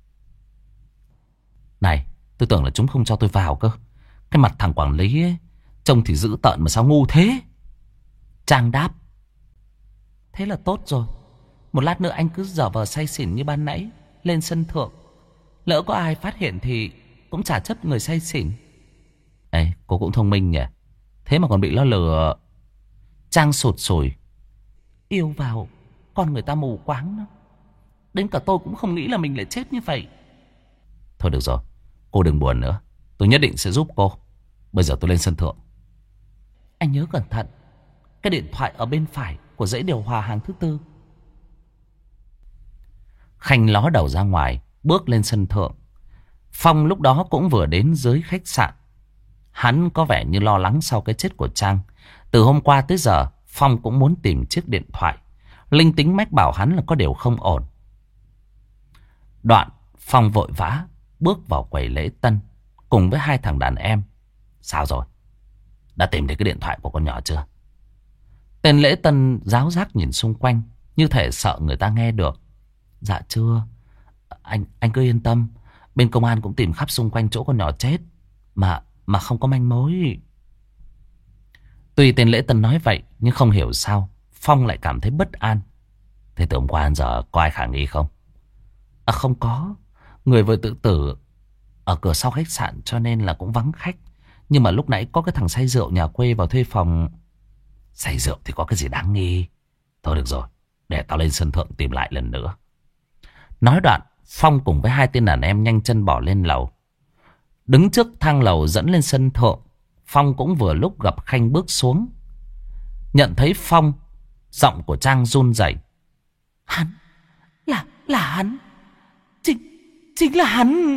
Này, tôi tưởng là chúng không cho tôi vào cơ. Cái mặt thằng quản lý ấy, trông thì dữ tợn mà sao ngu thế. Trang đáp. Thế là tốt rồi. Một lát nữa anh cứ giả vờ say xỉn như ban nãy, lên sân thượng. Lỡ có ai phát hiện thì cũng chả chấp người say xỉn. Ê, cô cũng thông minh nhỉ. Thế mà còn bị nó lừa. Trang sụt sùi. Yêu vào, con người ta mù quáng lắm. Đến cả tôi cũng không nghĩ là mình lại chết như vậy. Thôi được rồi, cô đừng buồn nữa. Tôi nhất định sẽ giúp cô. Bây giờ tôi lên sân thượng. Anh nhớ cẩn thận. Cái điện thoại ở bên phải của dãy điều hòa hàng thứ tư. Khanh ló đầu ra ngoài, bước lên sân thượng. Phong lúc đó cũng vừa đến dưới khách sạn. Hắn có vẻ như lo lắng sau cái chết của Trang. Từ hôm qua tới giờ, Phong cũng muốn tìm chiếc điện thoại. Linh tính mách bảo hắn là có điều không ổn. Đoạn, Phong vội vã bước vào quầy lễ tân cùng với hai thằng đàn em. Sao rồi? Đã tìm thấy cái điện thoại của con nhỏ chưa? Tên lễ tân ráo rác nhìn xung quanh, như thể sợ người ta nghe được. Dạ chưa. Anh cứ yên tâm. Bên công an cũng tìm khắp xung quanh chỗ con nhỏ chết, mà không có manh mối. Tuy tên lễ tân nói vậy, nhưng không hiểu sao Phong lại cảm thấy bất an. Thế từ hôm qua đến giờ có ai khả nghi không? À không có. Người vừa tự tử ở cửa sau khách sạn cho nên là cũng vắng khách. Nhưng mà lúc nãy có cái thằng say rượu nhà quê vào thuê phòng. Say rượu thì có cái gì đáng nghi. Thôi được rồi, để tao lên sân thượng tìm lại lần nữa. Nói đoạn, Phong cùng với hai tên đàn em nhanh chân bỏ lên lầu. Đứng trước thang lầu dẫn lên sân thượng, Phong cũng vừa lúc gặp Khanh bước xuống. Nhận thấy Phong, giọng của Trang run rẩy. Hắn, là hắn. Chính là hắn.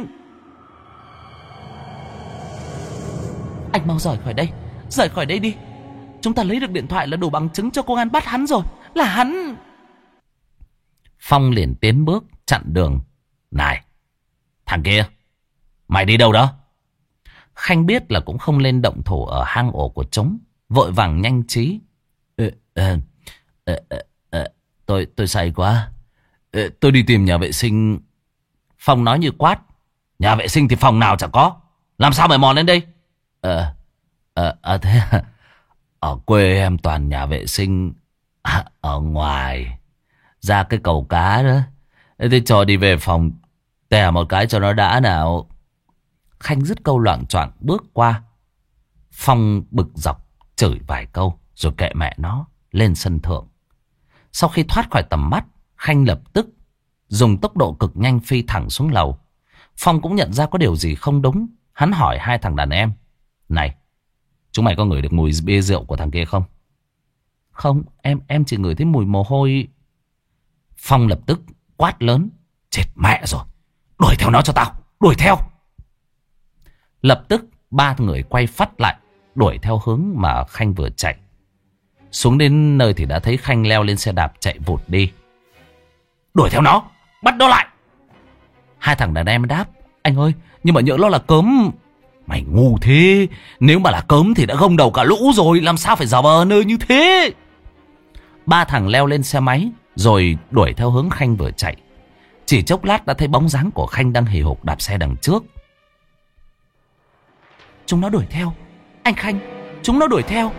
Anh mau rời khỏi đây đi. Chúng ta lấy được điện thoại là đủ bằng chứng cho công an bắt hắn rồi. Là hắn. Phong liền tiến bước chặn đường. Này, thằng kia, mày đi đâu đó? Khanh biết là cũng không lên động thủ ở hang ổ của chúng, vội vàng nhanh trí. Tôi say quá. Tôi đi tìm nhà vệ sinh. Phong nói như quát. Nhà vệ sinh thì phòng nào chả có. Làm sao mày mò lên đây? Thế ở quê em toàn nhà vệ sinh ở ngoài, ra cái cầu cá đó. Thế cho đi về phòng tè một cái cho nó đã nào. Khanh dứt câu loạng choạng bước qua. Phong bực dọc chửi vài câu rồi kệ mẹ nó, lên sân thượng. Sau khi thoát khỏi tầm mắt, Khanh lập tức dùng tốc độ cực nhanh phi thẳng xuống lầu. Phong cũng nhận ra có điều gì không đúng. Hắn hỏi hai thằng đàn em. Này, chúng mày có ngửi được mùi bia rượu của thằng kia không? Không, em chỉ ngửi thấy mùi mồ hôi. Phong lập tức quát lớn. Chết mẹ rồi, đuổi theo nó cho tao, đuổi theo. Lập tức ba người quay phắt lại, đuổi theo hướng mà Khanh vừa chạy. Xuống đến nơi thì đã thấy Khanh leo lên xe đạp chạy vụt đi. Đuổi theo nó, bắt nó lại. Hai thằng đàn em đáp. Anh ơi, nhưng mà nhỡ nó là cớm. Mày ngu thế. Nếu mà là cớm thì đã gông đầu cả lũ rồi. Làm sao phải giả vờ nơi như thế. Ba thằng leo lên xe máy rồi đuổi theo hướng Khanh vừa chạy. Chỉ chốc lát đã thấy bóng dáng của Khanh đang hì hục đạp xe đằng trước. Chúng nó đuổi theo. Anh Khanh, chúng nó đuổi theo.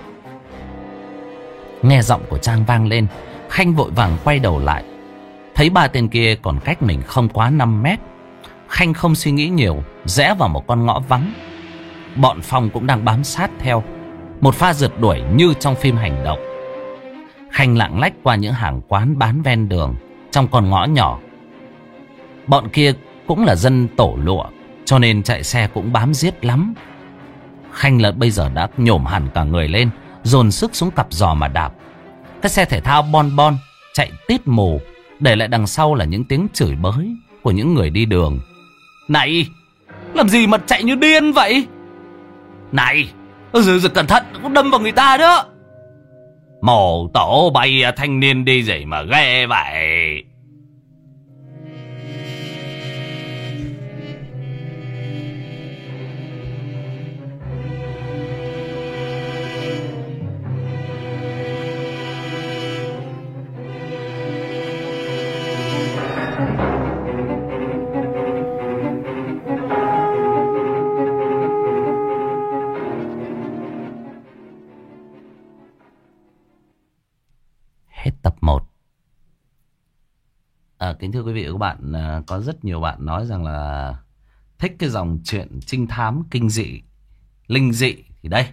Nghe giọng của Trang vang lên, Khanh vội vàng quay đầu lại. Thấy ba tên kia còn cách mình không quá 5 mét. Khanh không suy nghĩ nhiều, rẽ vào một con ngõ vắng. Bọn Phong cũng đang bám sát theo. Một pha rượt đuổi như trong phim hành động. Khanh lạng lách qua những hàng quán bán ven đường trong con ngõ nhỏ. Bọn kia cũng là dân tổ lụa, cho nên chạy xe cũng bám giết lắm. Khanh là bây giờ đã nhổm hẳn cả người lên, dồn sức xuống cặp giò mà đạp. Cái xe thể thao bon bon chạy tít mù, để lại đằng sau là những tiếng chửi bới của những người đi đường. Này, làm gì mà chạy như điên vậy? Này, giờ cẩn thận, có đâm vào người ta đó. Mổ tổ bay thanh niên đi gì mà ghê vậy. Hết tập 1. Kính thưa quý vị và các bạn, có rất nhiều bạn nói rằng là thích cái dòng truyện trinh thám, kinh dị, linh dị. Thì đây,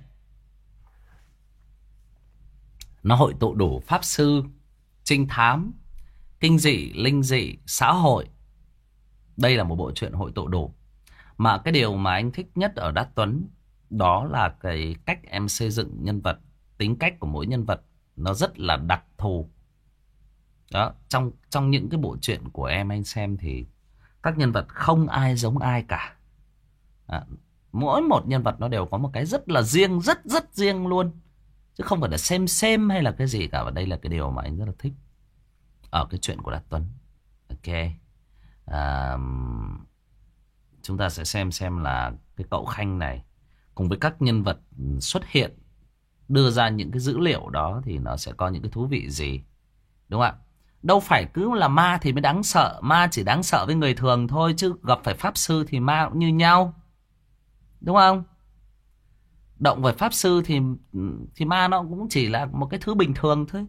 nó hội tụ đủ pháp sư, trinh thám, kinh dị, linh dị, xã hội. Đây là một bộ truyện hội tụ đủ. Mà cái điều mà anh thích nhất ở Đát Tuấn, đó là cái cách em xây dựng nhân vật. Tính cách của mỗi nhân vật nó rất là đặc thù. Đó, trong những cái bộ truyện của em anh xem thì các nhân vật không ai giống ai cả. Mỗi một nhân vật nó đều có một cái rất là riêng, rất rất riêng luôn, chứ không phải là xem hay là cái gì cả. Và đây là cái điều mà anh rất là thích ở cái chuyện của Đạt Tuấn. Ok, à, chúng ta sẽ xem là cái cậu Khanh này cùng với các nhân vật xuất hiện, đưa ra những cái dữ liệu đó thì nó sẽ có những cái thú vị gì, đúng không ạ? Đâu phải cứ là ma thì mới đáng sợ. Ma chỉ đáng sợ với người thường thôi, chứ gặp phải pháp sư thì ma cũng như nhau, đúng không? Động về pháp sư thì ma nó cũng chỉ là một cái thứ bình thường thôi.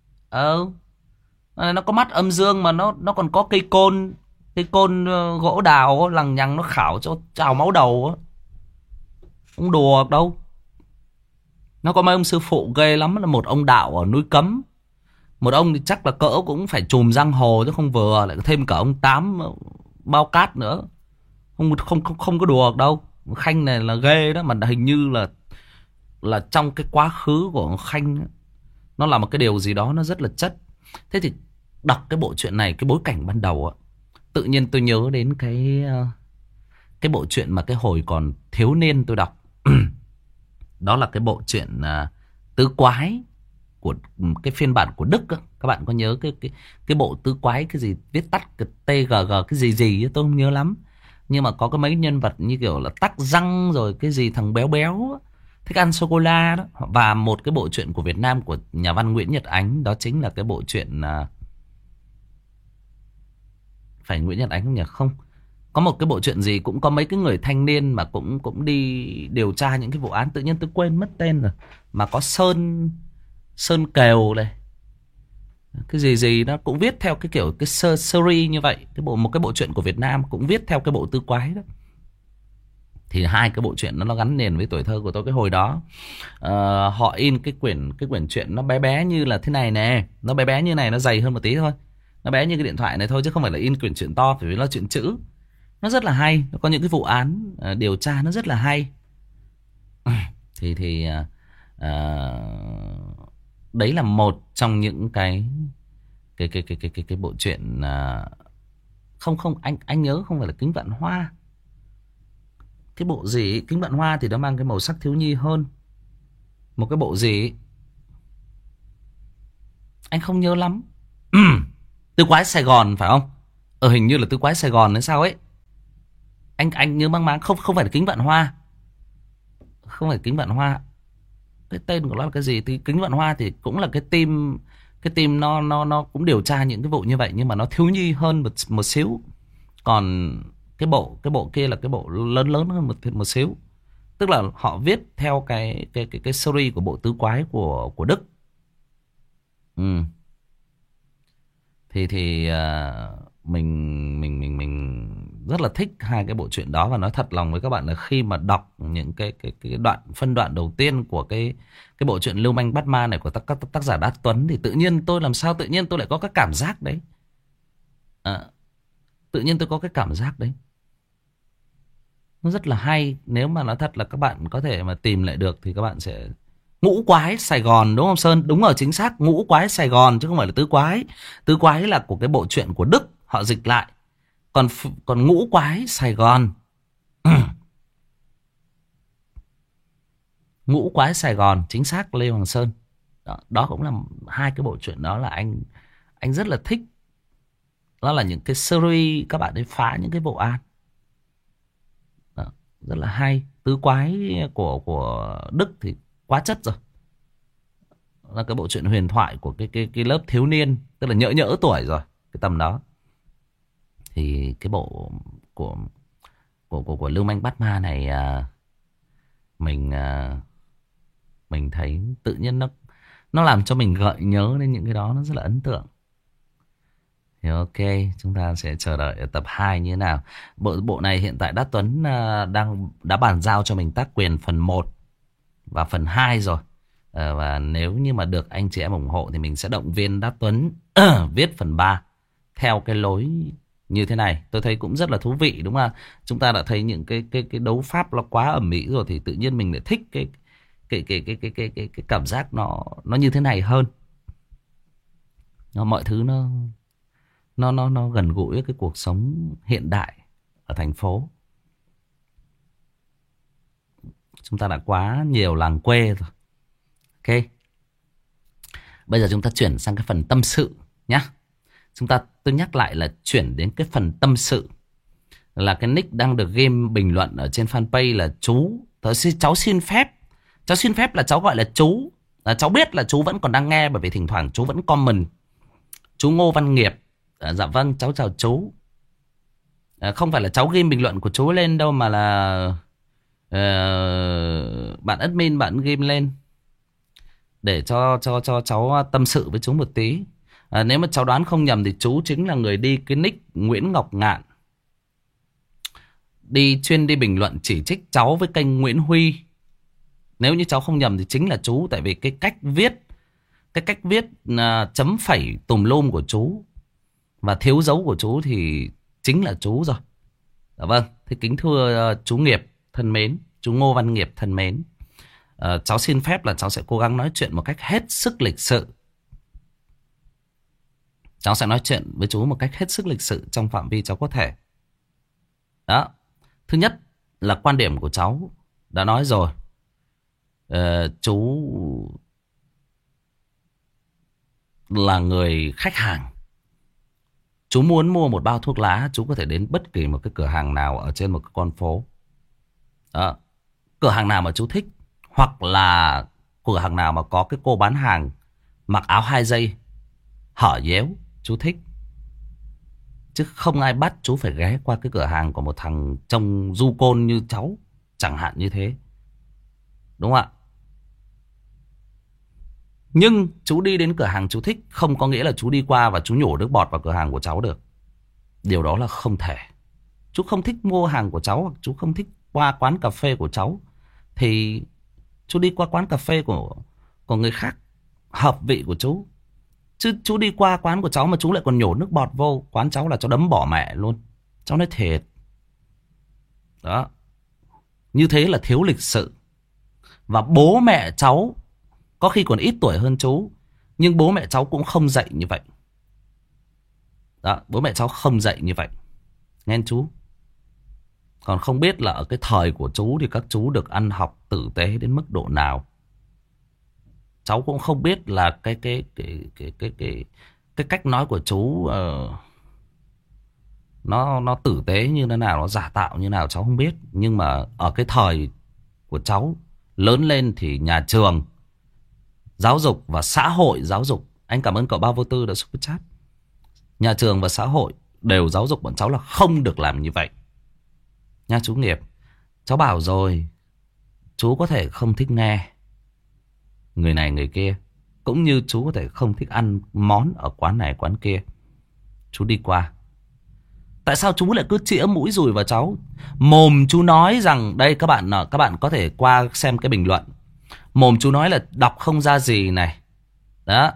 Nó có mắt âm dương mà nó còn có cây côn gỗ đào lằng nhằng, nó khảo cho trào máu đầu. Không đùa đâu. Nó có mấy ông sư phụ ghê lắm, là một ông đạo ở núi Cấm. Một ông thì chắc là cỡ cũng phải chùm giang hồ chứ không vừa, lại thêm cả ông Tám bao cát nữa. Không có đùa đâu. Khanh này là ghê đó, mà hình như là trong cái quá khứ của Khanh nó là một cái điều gì đó nó rất là chất. Thế thì đọc cái bộ truyện này, cái bối cảnh ban đầu tự nhiên tôi nhớ đến cái bộ truyện mà cái hồi còn thiếu niên tôi đọc. Đó là cái bộ truyện Tứ Quái của cái phiên bản của Đức. Các bạn có nhớ cái bộ Tứ Quái cái gì viết tắt cái TGG cái gì tôi không nhớ lắm. Nhưng mà có cái mấy nhân vật như kiểu là Tắc Răng, rồi cái gì thằng béo béo thích ăn sô cô la đó. Và một cái bộ truyện của Việt Nam của nhà văn Nguyễn Nhật Ánh, đó chính là cái bộ truyện phải Nguyễn Nhật Ánh không nhỉ? Không, có một cái bộ truyện gì cũng có mấy cái người thanh niên mà cũng đi điều tra những cái vụ án, tự nhiên tôi quên mất tên rồi. Mà có Sơn Kèo này, cái gì nó cũng viết theo cái kiểu cái series như vậy. Một cái bộ truyện của Việt Nam cũng viết theo cái bộ Tứ Quái đó. Thì hai cái bộ truyện nó gắn liền với tuổi thơ của tôi cái hồi đó. Họ in cái quyển truyện nó bé bé như là thế này nè, nó bé bé như này, nó dày hơn một tí thôi, nó bé như cái điện thoại này thôi, chứ không phải là in quyển truyện to, phải là truyện chữ. Nó rất là hay, nó có những cái vụ án điều tra nó rất là hay. Thì đấy là một trong những cái bộ truyện. Không, anh nhớ không phải là Kính Vạn Hoa. Cái bộ gì Kính Vạn Hoa thì nó mang cái màu sắc thiếu nhi hơn. Một cái bộ gì anh không nhớ lắm. Tứ Quái Sài Gòn phải không? Hình như là Tứ Quái Sài Gòn hay sao ấy. Anh nhớ mang máng. Không phải là Kính Vạn Hoa. Không phải Kính Vạn Hoa. Cái tên của nó là cái gì? Thì Kính Vạn Hoa thì cũng là cái team nó cũng điều tra những cái vụ như vậy, nhưng mà nó thiếu nhi hơn một xíu. Còn cái bộ kia là cái bộ lớn lớn hơn một xíu. Tức là họ viết theo cái series của bộ Tứ Quái của Đức. Thì mình rất là thích hai cái bộ truyện đó. Và nói thật lòng với các bạn là khi mà đọc những cái phân đoạn đầu tiên của cái bộ truyện Lưu Manh Bắt Ma này của các tác giả Đát Tuấn, thì tự nhiên tôi lại có cái cảm giác đấy. Tự nhiên tôi có cái cảm giác đấy, nó rất là hay. Nếu mà nói thật là các bạn có thể mà tìm lại được thì các bạn sẽ... Ngũ Quái Sài Gòn đúng không Sơn? Đúng rồi, chính xác, Ngũ Quái Sài Gòn chứ không phải là Tứ Quái. Tứ Quái là của cái bộ truyện của Đức, họ dịch lại. Còn Ngũ Quái Sài Gòn. Ngũ Quái Sài Gòn, chính xác, Lê Hoàng Sơn. Đó cũng là hai cái bộ truyện đó là anh rất là thích. Đó là những cái series các bạn ấy phá những cái vụ án. Đó, rất là hay. Tứ Quái của Đức thì quá chất rồi. Là cái bộ truyện huyền thoại của cái lớp thiếu niên, tức là nhỡ tuổi rồi, cái tầm đó. Thì cái bộ của Lưu Manh Bắt Ma này mình thấy tự nhiên nó làm cho mình gợi nhớ đến những cái đó, nó rất là ấn tượng. Thì ok, chúng ta sẽ chờ đợi ở tập 2 như thế nào. Bộ này hiện tại Đát Tuấn đã bàn giao cho mình tác quyền phần 1 và phần 2 rồi. Và nếu như mà được anh chị em ủng hộ thì mình sẽ động viên Đát Tuấn viết phần 3 theo cái lối như thế này. Tôi thấy cũng rất là thú vị, đúng không? Chúng ta đã thấy những cái đấu pháp nó quá ầm ĩ rồi thì tự nhiên mình lại thích cái cảm giác nó như thế này hơn. Mọi thứ nó gần gũi với cái cuộc sống hiện đại ở thành phố. Chúng ta đã quá nhiều làng quê rồi. Ok. Bây giờ chúng ta chuyển sang cái phần tâm sự nhé. Tôi nhắc lại là chuyển đến cái phần tâm sự. Là cái nick đang được game bình luận ở trên fanpage là chú. Cháu xin phép. Cháu xin phép là cháu gọi là chú. Cháu biết là chú vẫn còn đang nghe, bởi vì thỉnh thoảng chú vẫn comment. Chú Ngô Văn Nghiệp. Dạ vâng, cháu chào chú. Không phải là cháu ghim bình luận của chú lên đâu, mà là bạn admin bạn ghim lên để cho cháu tâm sự với chú một tí. Nếu mà cháu đoán không nhầm thì chú chính là người đi cái nick Nguyễn Ngọc Ngạn, chuyên đi bình luận chỉ trích cháu với kênh Nguyễn Huy. Nếu như cháu không nhầm thì chính là chú. Tại vì cái cách viết chấm phẩy tùm lum của chú và thiếu dấu của chú thì chính là chú rồi. Dạ vâng. Thì kính thưa chú Nghiệp thân mến, chú Ngô Văn Nghiệp thân mến, cháu xin phép là cháu sẽ cố gắng nói chuyện một cách hết sức lịch sự. Cháu sẽ nói chuyện với chú một cách hết sức lịch sự trong phạm vi cháu có thể. Đó. Thứ nhất là quan điểm của cháu đã nói rồi. Chú là người khách hàng. Chú muốn mua một bao thuốc lá, chú có thể đến bất kỳ một cái cửa hàng nào ở trên một cái con phố. Đó. Cửa hàng nào mà chú thích, hoặc là cửa hàng nào mà có cái cô bán hàng mặc áo 2 giây hở déo, chú thích. Chứ không ai bắt chú phải ghé qua cái cửa hàng của một thằng trông du côn như cháu, chẳng hạn như thế. Đúng không ạ? Nhưng chú đi đến cửa hàng chú thích không có nghĩa là chú đi qua và chú nhổ nước bọt vào cửa hàng của cháu được. Điều đó là không thể. Chú không thích mua hàng của cháu, hoặc chú không thích qua quán cà phê của cháu, thì chú đi qua quán cà phê của người khác hợp vị của chú. Chứ chú đi qua quán của cháu mà chú lại còn nhổ nước bọt vô quán cháu là cháu đấm bỏ mẹ luôn. Cháu nói thiệt. Đó. Như thế là thiếu lịch sự. Và bố mẹ cháu có khi còn ít tuổi hơn chú, nhưng bố mẹ cháu cũng không dạy như vậy. Đó, bố mẹ cháu không dạy như vậy. Nghe chú. Còn không biết là ở cái thời của chú thì các chú được ăn học tử tế đến mức độ nào. Cháu cũng không biết là cái cách nói của chú nó tử tế như thế nào, nó giả tạo như thế nào cháu không biết. Nhưng mà ở cái thời của cháu lớn lên thì nhà trường, giáo dục và xã hội giáo dục. Anh cảm ơn cậu Bao Vô Tư đã super chat. Nhà trường và xã hội đều giáo dục bọn cháu là không được làm như vậy. Nha chú Nghiệp. Cháu bảo rồi, chú có thể không thích nghe người này người kia, cũng như chú có thể không thích ăn món ở quán này quán kia. Chú đi qua. Tại sao chú lại cứ chĩa mũi dùi vào cháu? Mồm chú nói rằng, đây các bạn có thể qua xem cái bình luận. Mồm chú nói là đọc không ra gì này. Đó.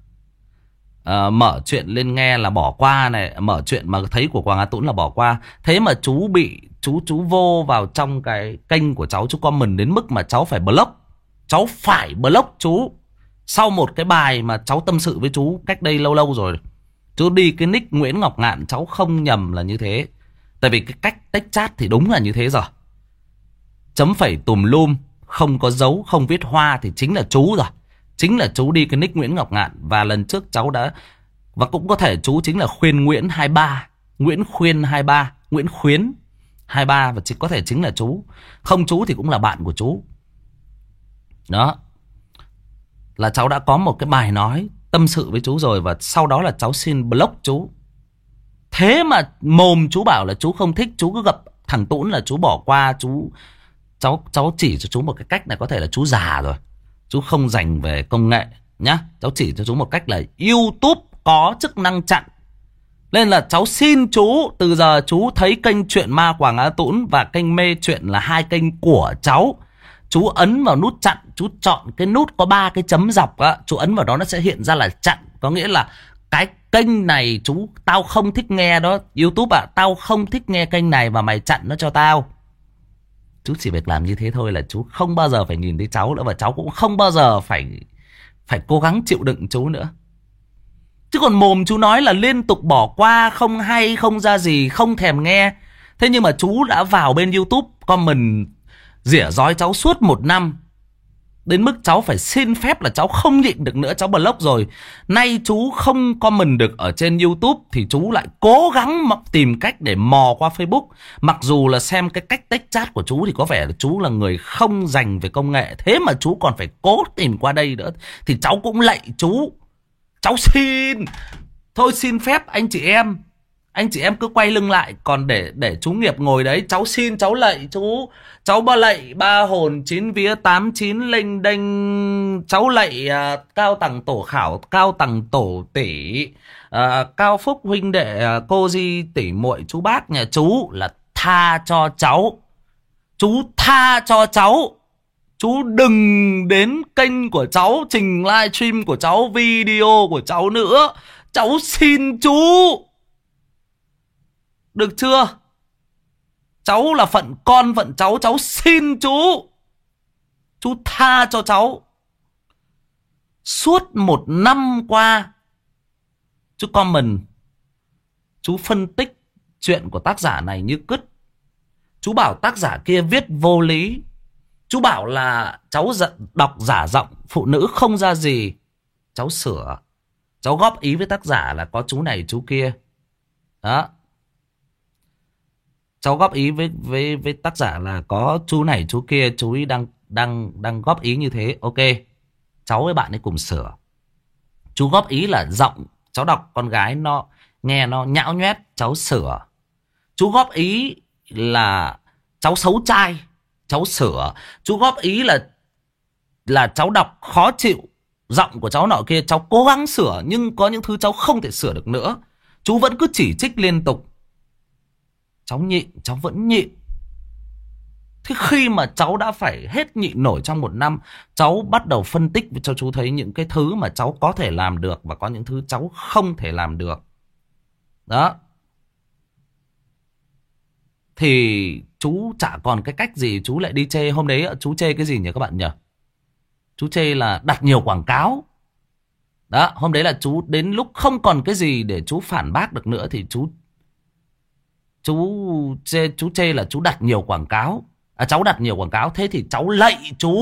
Mở chuyện lên nghe là bỏ qua này. Mở chuyện mà thấy của Quang Á Tũng là bỏ qua. Thế mà chú bị chú vô vào trong cái kênh của cháu, chú comment đến mức mà cháu phải block. Cháu phải block chú. Sau một cái bài mà cháu tâm sự với chú cách đây lâu lâu rồi. Chú đi cái nick Nguyễn Ngọc Ngạn, cháu không nhầm là như thế. Tại vì cái cách text chat thì đúng là như thế rồi. Chấm phẩy tùm lum, không có dấu, không viết hoa thì chính là chú rồi. Chính là chú đi cái nick Nguyễn Ngọc Ngạn. Và lần trước cháu đã, và cũng có thể chú chính là Khuyên Nguyễn 23, Nguyễn Khuyên 23, Nguyễn Khuyến 23, và có thể chính là chú. Không chú thì cũng là bạn của chú. Đó. Là cháu đã có một cái bài nói tâm sự với chú rồi, và sau đó là cháu xin block chú. Thế mà mồm chú bảo là chú không thích, chú cứ gặp thằng Tũng là chú bỏ qua. Cháu chỉ cho chú một cái cách này, có thể là chú già rồi, chú không dành về công nghệ nhá. Cháu chỉ cho chú một cách là YouTube có chức năng chặn. Nên là cháu xin chú, từ giờ chú thấy kênh Chuyện Ma Quảng Á Tũng và kênh Mê Chuyện là hai kênh của cháu. Chú ấn vào nút chặn, chú chọn cái nút có 3 cái chấm dọc á, chú ấn vào đó nó sẽ hiện ra là chặn. Có nghĩa là cái kênh này chú, tao không thích nghe đó. YouTube ạ, tao không thích nghe kênh này và mày chặn nó cho tao. Chú chỉ việc làm như thế thôi là chú không bao giờ phải nhìn thấy cháu nữa. Và cháu cũng không bao giờ phải cố gắng chịu đựng chú nữa. Chứ còn mồm chú nói là liên tục bỏ qua, không hay, không ra gì, không thèm nghe. Thế nhưng mà chú đã vào bên YouTube comment rỉa rói cháu suốt 1 năm. Đến mức cháu phải xin phép là cháu không nhịn được nữa, cháu block rồi. Nay chú không comment được ở trên YouTube thì chú lại cố gắng tìm cách để mò qua Facebook. Mặc dù là xem cái cách tách chat của chú thì có vẻ là chú là người không dành về công nghệ, thế mà chú còn phải cố tìm qua đây nữa. Thì cháu cũng lạy chú. Cháu xin. Thôi xin phép anh chị em. Anh chị em cứ quay lưng lại. Còn để chú Nghiệp ngồi đấy. Cháu xin, cháu lạy chú. Cháu ba lạy 3 hồn 9 vía 8 9 linh đinh. Cháu lạy Cao Tầng Tổ Khảo, Cao Tầng Tổ Tỷ, Cao Phúc huynh đệ, cô Di tỷ muội, chú bác nhà chú là tha cho cháu. Chú tha cho cháu. Chú đừng đến kênh của cháu, trình livestream của cháu, video của cháu nữa. Cháu xin chú. Được chưa? Cháu là phận con phận cháu. Cháu xin chú. Chú tha cho cháu. Suốt 1 năm qua chú comment, chú phân tích chuyện của tác giả này như cứt. Chú bảo tác giả kia viết vô lý. Chú bảo là cháu đọc giả giọng phụ nữ không ra gì. Cháu sửa. Cháu góp ý với tác giả là có chú này chú kia. Đó. Cháu góp ý với tác giả là có chú này chú kia. Chú ấy đang góp ý như thế. Ok. Cháu với bạn ấy cùng sửa. Chú góp ý là giọng cháu đọc con gái nó nghe nó nhão nhoét. Cháu sửa. Chú góp ý là cháu xấu trai. Cháu sửa. Chú góp ý là cháu đọc khó chịu, giọng của cháu nọ kia. Cháu cố gắng sửa. Nhưng có những thứ cháu không thể sửa được nữa. Chú vẫn cứ chỉ trích liên tục. Cháu nhịn. Cháu vẫn nhịn. Thế khi mà cháu đã phải hết nhịn nổi trong 1 năm, cháu bắt đầu phân tích cho chú thấy những cái thứ mà cháu có thể làm được và có những thứ cháu không thể làm được. Đó. Thì chú chả còn cái cách gì chú lại đi chê. Hôm đấy chú chê cái gì nhỉ các bạn nhỉ? Chú chê là đặt nhiều quảng cáo. Đó, hôm đấy là chú đến lúc không còn cái gì để chú phản bác được nữa thì chú chê là chú đặt nhiều quảng cáo. Cháu đặt nhiều quảng cáo. Thế thì cháu lạy chú.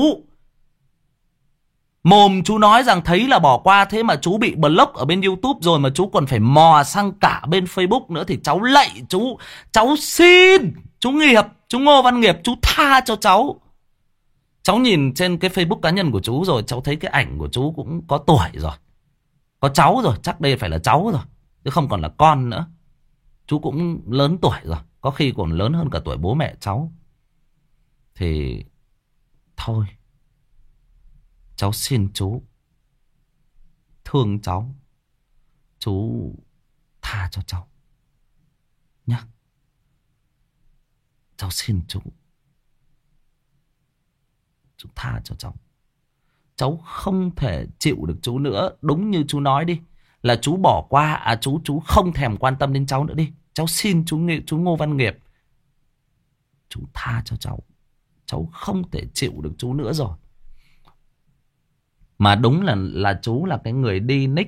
Mồm chú nói rằng thấy là bỏ qua, thế mà chú bị block ở bên YouTube rồi mà chú còn phải mò sang cả bên Facebook nữa thì cháu lạy chú. Cháu xin. Chú Nghiệp, chú Ngô Văn Nghiệp, chú tha cho cháu. Cháu nhìn trên cái Facebook cá nhân của chú rồi, cháu thấy cái ảnh của chú cũng có tuổi rồi. Có cháu rồi, chắc đây phải là cháu rồi. Chứ không còn là con nữa. Chú cũng lớn tuổi rồi. Có khi còn lớn hơn cả tuổi bố mẹ cháu. Thì thôi, cháu xin chú. Thương cháu. Chú tha cho cháu nhá. Cháu xin chú. Chú tha cho cháu. Cháu không thể chịu được chú nữa. Đúng như chú nói đi, là chú bỏ qua. Chú không thèm quan tâm đến cháu nữa đi. Cháu xin chú Ngô Văn Nghiệp. Chú tha cho cháu. Cháu không thể chịu được chú nữa rồi. Mà đúng là chú là cái người đi nick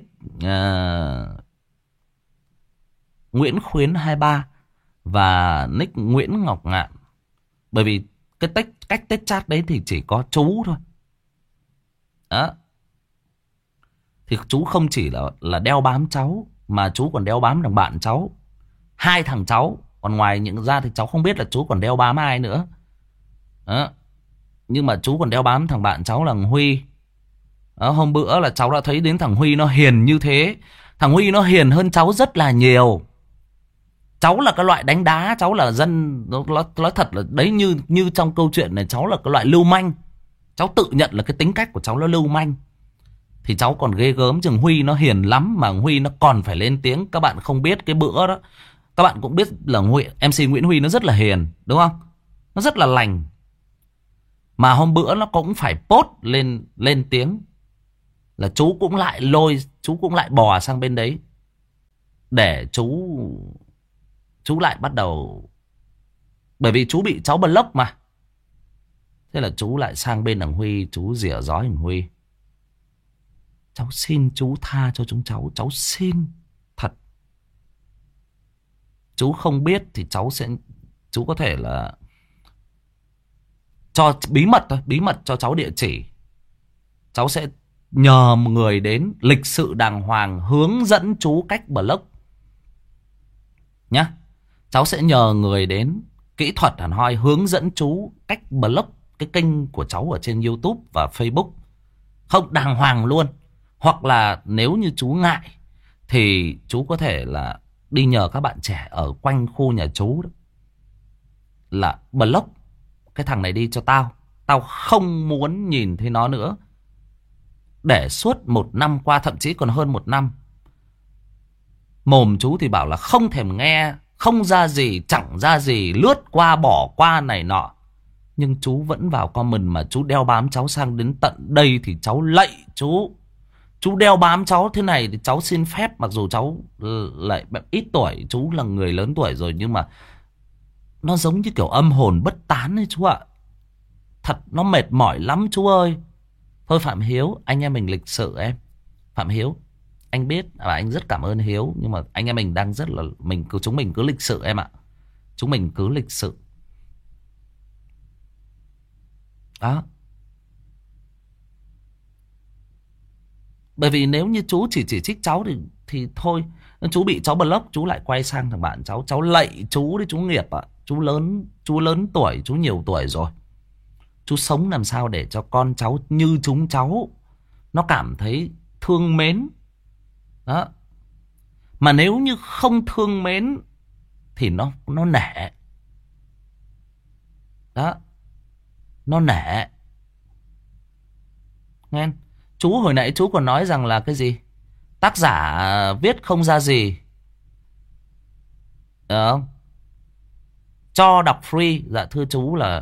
Nguyễn Khuyến 23 và nick Nguyễn Ngọc Ngạn. Bởi vì cái cách tách chat đấy thì chỉ có chú thôi. Đó. Thì chú không chỉ là đeo bám cháu, mà chú còn đeo bám thằng bạn cháu, 2 thằng cháu. Còn ngoài những ra thì cháu không biết là chú còn đeo bám ai nữa. Đó. Nhưng mà chú còn đeo bám thằng bạn cháu là thằng Huy. Đó, hôm bữa là cháu đã thấy đến thằng Huy nó hiền như thế. Thằng Huy nó hiền hơn cháu rất là nhiều. Cháu là cái loại đánh đá. Cháu là dân. Nói thật là đấy, như trong câu chuyện này, cháu là cái loại lưu manh. Cháu tự nhận là cái tính cách của cháu nó lưu manh. thì cháu còn ghê gớm. Chừng Huy nó hiền lắm mà Huy nó còn phải lên tiếng. Các bạn không biết cái bữa đó, các bạn cũng biết là MC Nguyễn Huy nó rất là hiền, đúng không? Nó rất là lành. Mà hôm bữa nó cũng phải post lên tiếng là chú cũng lại bò sang bên đấy để chú lại bắt đầu, bởi vì chú bị cháu block mà. Thế là chú lại sang bên thằng Huy, chú rỉa rói thằng Huy. Cháu xin chú tha cho chúng cháu xin thật. Chú không biết thì chú có thể là cho bí mật cho cháu địa chỉ. Cháu sẽ nhờ một người đến lịch sự đàng hoàng hướng dẫn chú cách block nhá. Cháu sẽ nhờ người đến kỹ thuật hẳn hoi hướng dẫn chú cách block cái kênh của cháu ở trên YouTube và Facebook. Không, đàng hoàng luôn. Hoặc là nếu như chú ngại thì chú có thể là đi nhờ các bạn trẻ ở quanh khu nhà chú đó, là block cái thằng này đi cho tao. Tao không muốn nhìn thấy nó nữa. Để suốt 1 năm qua, thậm chí còn hơn 1 năm. Mồm chú thì bảo là không thèm nghe, không ra gì, chẳng ra gì, lướt qua bỏ qua này nọ. Nhưng chú vẫn vào comment mà chú đeo bám cháu sang đến tận đây thì cháu lạy chú. Chú đeo bám cháu thế này thì cháu xin phép, mặc dù cháu lại ít tuổi, chú là người lớn tuổi rồi, nhưng mà nó giống như kiểu âm hồn bất tán ấy chú ạ. Thật nó mệt mỏi lắm chú ơi. Thôi Phạm Hiếu, anh em mình lịch sự em. Phạm Hiếu, anh biết và anh rất cảm ơn Hiếu, nhưng mà anh em mình đang rất là chúng mình cứ lịch sự em ạ. Chúng mình cứ lịch sự. Đó. Bởi vì nếu như chú chỉ trích cháu thì thôi, chú bị cháu block, chú lại quay sang thằng bạn cháu. Cháu lạy chú đấy chú Nghiệp ạ. Chú lớn tuổi, chú nhiều tuổi rồi. Chú sống làm sao để cho con cháu như chúng cháu nó cảm thấy thương mến. Đó. Mà nếu như không thương mến thì nó nể. Đó. Nó nể. Nghe. Chú hồi nãy chú còn nói rằng là cái gì? Tác giả viết không ra gì. Được không? Cho đọc free. Dạ thưa chú là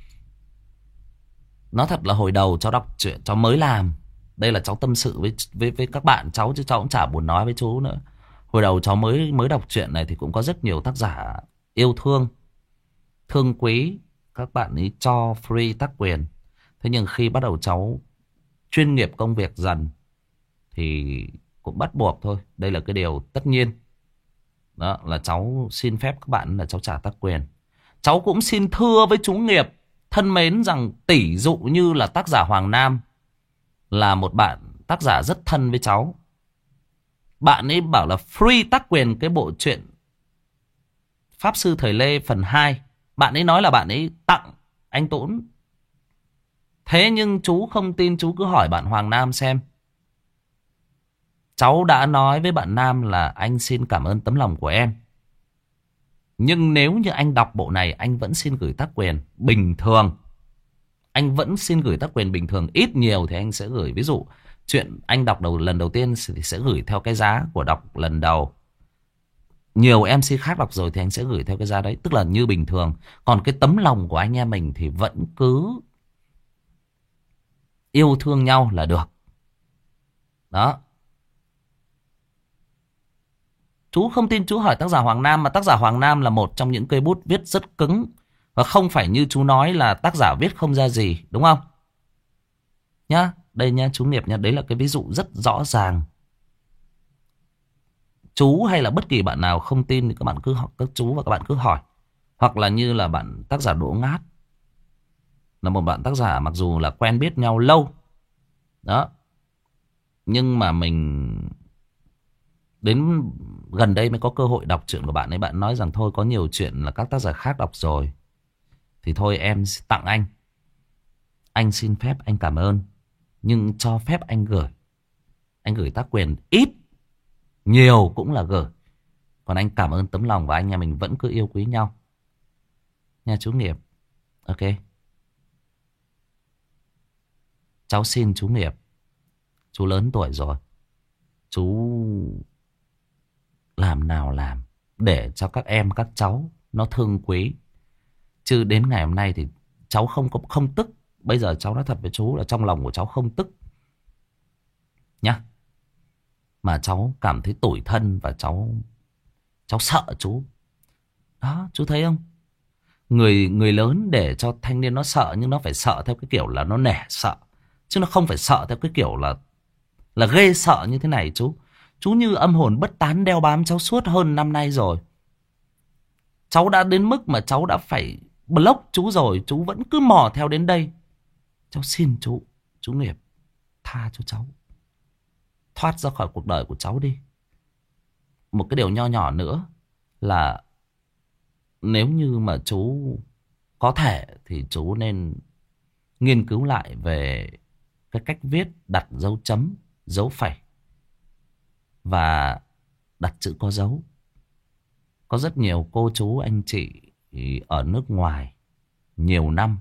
nói thật là hồi đầu cháu đọc truyện cháu mới làm. Đây là cháu tâm sự với các bạn cháu, chứ cháu cũng chả buồn nói với chú nữa. Hồi đầu cháu mới đọc truyện này thì cũng có rất nhiều tác giả yêu thương, thương quý. Các bạn ấy cho free tác quyền. Thế nhưng khi bắt đầu cháu chuyên nghiệp công việc dần thì cũng bắt buộc thôi. Đây là cái điều tất nhiên. Đó là cháu xin phép các bạn là cháu trả tác quyền. Cháu cũng xin thưa với chú Nghiệp thân mến rằng tỷ dụ như là tác giả Hoàng Nam là một bạn tác giả rất thân với cháu. Bạn ấy bảo là free tác quyền cái bộ truyện Pháp Sư Thời Lê phần 2. Bạn ấy nói là bạn ấy tặng anh Tốn. Thế nhưng chú không tin, chú cứ hỏi bạn Hoàng Nam xem. Cháu đã nói với bạn Nam là anh xin cảm ơn tấm lòng của em. Nhưng nếu như anh đọc bộ này, anh vẫn xin gửi tác quyền bình thường. Anh vẫn xin gửi tác quyền bình thường. Ít nhiều thì anh sẽ gửi. Ví dụ chuyện anh đọc lần đầu tiên thì sẽ gửi theo cái giá của đọc lần đầu. Nhiều MC khác đọc rồi thì anh sẽ gửi theo cái giá đấy. Tức là như bình thường. Còn cái tấm lòng của anh em mình thì vẫn cứ yêu thương nhau là được. Đó. Chú không tin chú hỏi tác giả Hoàng Nam. Mà tác giả Hoàng Nam là một trong những cây bút viết rất cứng. Và không phải như chú nói là tác giả viết không ra gì. Đúng không? Nhá. Đây nha chú Nghiệp nha. Đấy là cái ví dụ rất rõ ràng. Chú hay là bất kỳ bạn nào không tin thì các bạn cứ hỏi, các chú và các bạn cứ hỏi. Hoặc là như là bạn tác giả Đỗ Ngát. Là một bạn tác giả mặc dù là quen biết nhau lâu. Đó. Nhưng mà mình đến gần đây mới có cơ hội đọc truyện của bạn ấy. Bạn nói rằng thôi có nhiều chuyện là các tác giả khác đọc rồi. Thì thôi em tặng anh. Anh xin phép anh cảm ơn. Nhưng cho phép anh gửi. Anh gửi tác quyền ít. Nhiều cũng là gửi. Còn anh cảm ơn tấm lòng và anh em mình vẫn cứ yêu quý nhau. Nha chú Nghiệp. Ok. Cháu xin chú Nghiệp Chú lớn tuổi rồi. Chú làm nào làm để cho các em các cháu nó thương quý. Chứ đến ngày hôm nay thì cháu không tức. Bây giờ cháu nói thật với chú là trong lòng của cháu không tức nhá. Mà cháu cảm thấy tủi thân và cháu sợ chú. Đó, chú thấy không? Người lớn để cho thanh niên nó sợ, nhưng nó phải sợ theo cái kiểu là nó nể sợ. Chứ nó không phải sợ theo cái kiểu là ghê sợ như thế này chú. Chú như âm hồn bất tán đeo bám cháu suốt hơn năm nay rồi. Cháu đã đến mức mà cháu đã phải block chú rồi, chú vẫn cứ mò theo đến đây. Cháu xin chú Nghiệp, tha cho cháu. Thoát ra khỏi cuộc đời của cháu đi. Một cái điều nho nhỏ nữa là nếu như mà chú có thể thì chú nên nghiên cứu lại về cái cách viết đặt dấu chấm, dấu phẩy và đặt chữ có dấu. Có rất nhiều cô chú anh chị ở nước ngoài nhiều năm,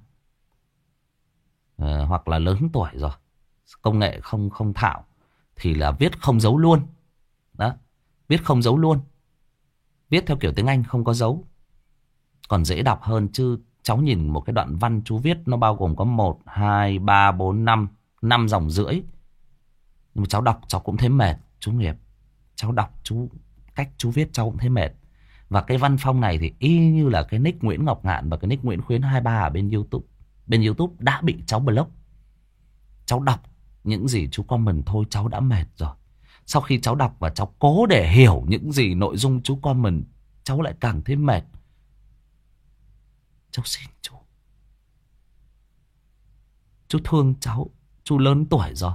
hoặc là lớn tuổi rồi, công nghệ không thạo, thì là viết không dấu luôn. Đó, viết không dấu luôn. Viết theo kiểu tiếng Anh không có dấu còn dễ đọc hơn. Chứ cháu nhìn một cái đoạn văn chú viết nó bao gồm có 1, 2, 3, 4, 5 dòng rưỡi. Nhưng mà cháu đọc cháu cũng thấy mệt chú Nghiệp. Cháu đọc cách chú viết cháu cũng thấy mệt. Và cái văn phong này thì y như là cái nick Nguyễn Ngọc Ngạn và cái nick Nguyễn Khuyến 23 ở bên YouTube. Bên YouTube đã bị cháu block. Cháu đọc những gì chú comment thôi cháu đã mệt rồi. Sau khi cháu đọc và cháu cố để hiểu những gì nội dung chú comment, cháu lại càng thấy mệt. Cháu xin chú thương cháu. Chú lớn tuổi rồi.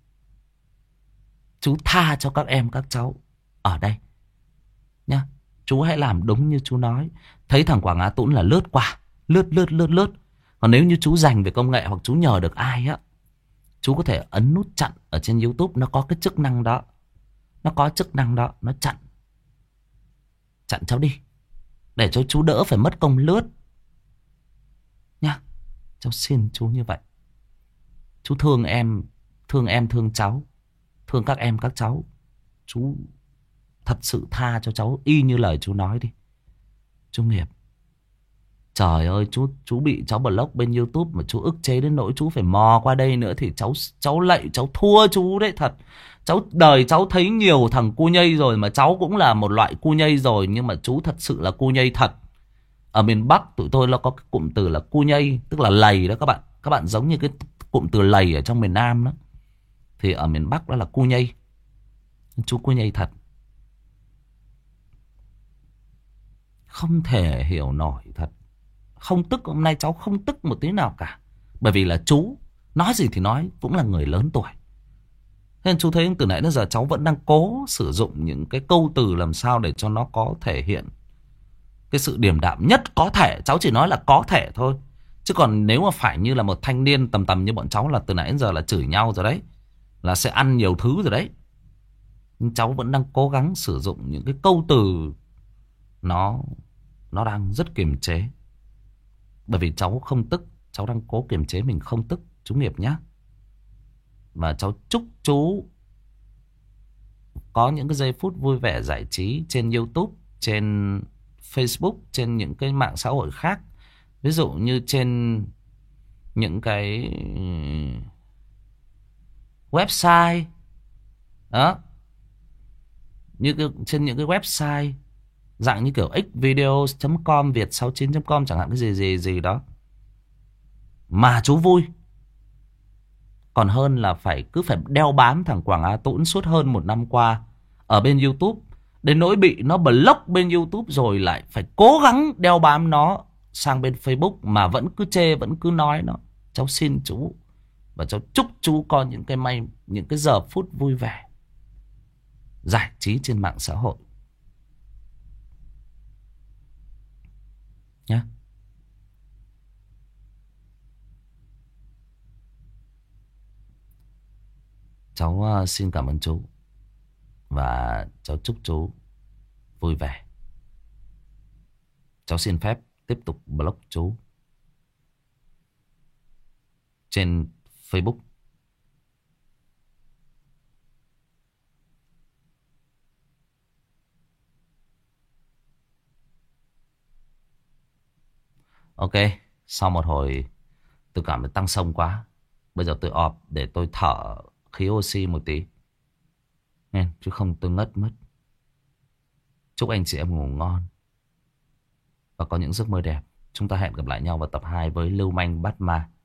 Chú tha cho các em các cháu ở đây nhá. Chú hãy làm đúng như chú nói. Thấy thằng Quảng Á Tũng là lướt qua, lướt. Còn nếu như chú dành về công nghệ hoặc chú nhờ được ai á, chú có thể ấn nút chặn ở trên YouTube. Nó có cái chức năng đó. Nó chặn cháu đi, để cho chú đỡ phải mất công lướt nha. Cháu xin chú như vậy. Chú thương em, thương cháu, thương các em các cháu. Chú thật sự tha cho cháu y như lời chú nói đi chú Nghiệp. Trời ơi, chú bị cháu block bên YouTube mà chú ức chế đến nỗi chú phải mò qua đây nữa thì cháu lạy cháu thua chú đấy thật. Đời cháu thấy nhiều thằng cu nhây rồi, mà cháu cũng là một loại cu nhây rồi, nhưng mà chú thật sự là cu nhây thật. Ở miền Bắc tụi tôi nó có cái cụm từ là cu nhây, tức là lầy đó các bạn. Các bạn giống như cái cụm từ lầy ở trong miền Nam đó, thì ở miền Bắc đó là cu nhây. Chú cu nhây thật. Không thể hiểu nổi thật. Không tức, hôm nay cháu không tức một tí nào cả. Bởi vì là chú nói gì thì nói, cũng là người lớn tuổi. Thế nên chú thấy từ nãy đến giờ cháu vẫn đang cố sử dụng những cái câu từ làm sao để cho nó có thể hiện cái sự điềm đạm nhất có thể. Cháu chỉ nói là có thể thôi. Chứ còn nếu mà phải như là một thanh niên tầm như bọn cháu là từ nãy đến giờ là chửi nhau rồi đấy, là sẽ ăn nhiều thứ rồi đấy. Nhưng cháu vẫn đang cố gắng sử dụng những cái câu từ nó đang rất kiềm chế. Bởi vì cháu không tức, cháu đang cố kiềm chế mình không tức chú Nghiệp nhá. Và cháu chúc chú có những cái giây phút vui vẻ giải trí trên YouTube, trên Facebook, trên những cái mạng xã hội khác. Ví dụ như trên những cái website đó, trên những cái website dạng như kiểu xvideo.com, Việt69.com chẳng hạn, cái gì đó mà chú vui. Còn hơn là cứ phải đeo bám thằng Quảng Á Tũng suốt hơn 1 năm qua ở bên YouTube, đến nỗi bị nó block bên YouTube rồi lại phải cố gắng đeo bám nó sang bên Facebook mà vẫn cứ chê, vẫn cứ nói nó. Cháu xin chú và cháu chúc chú có những cái giờ phút vui vẻ giải trí trên mạng xã hội nhé. Cháu xin cảm ơn chú và cháu chúc chú vui vẻ. Cháu xin phép tiếp tục block chú trên Facebook Ok, sau một hồi tôi cảm thấy tăng xông quá. Bây giờ tôi off để tôi thở khí oxy một tí. Nghe, chứ không tôi ngất mất. Chúc anh chị em ngủ ngon và có những giấc mơ đẹp. Chúng ta hẹn gặp lại nhau vào tập 2 với Lưu Manh Bắt Ma.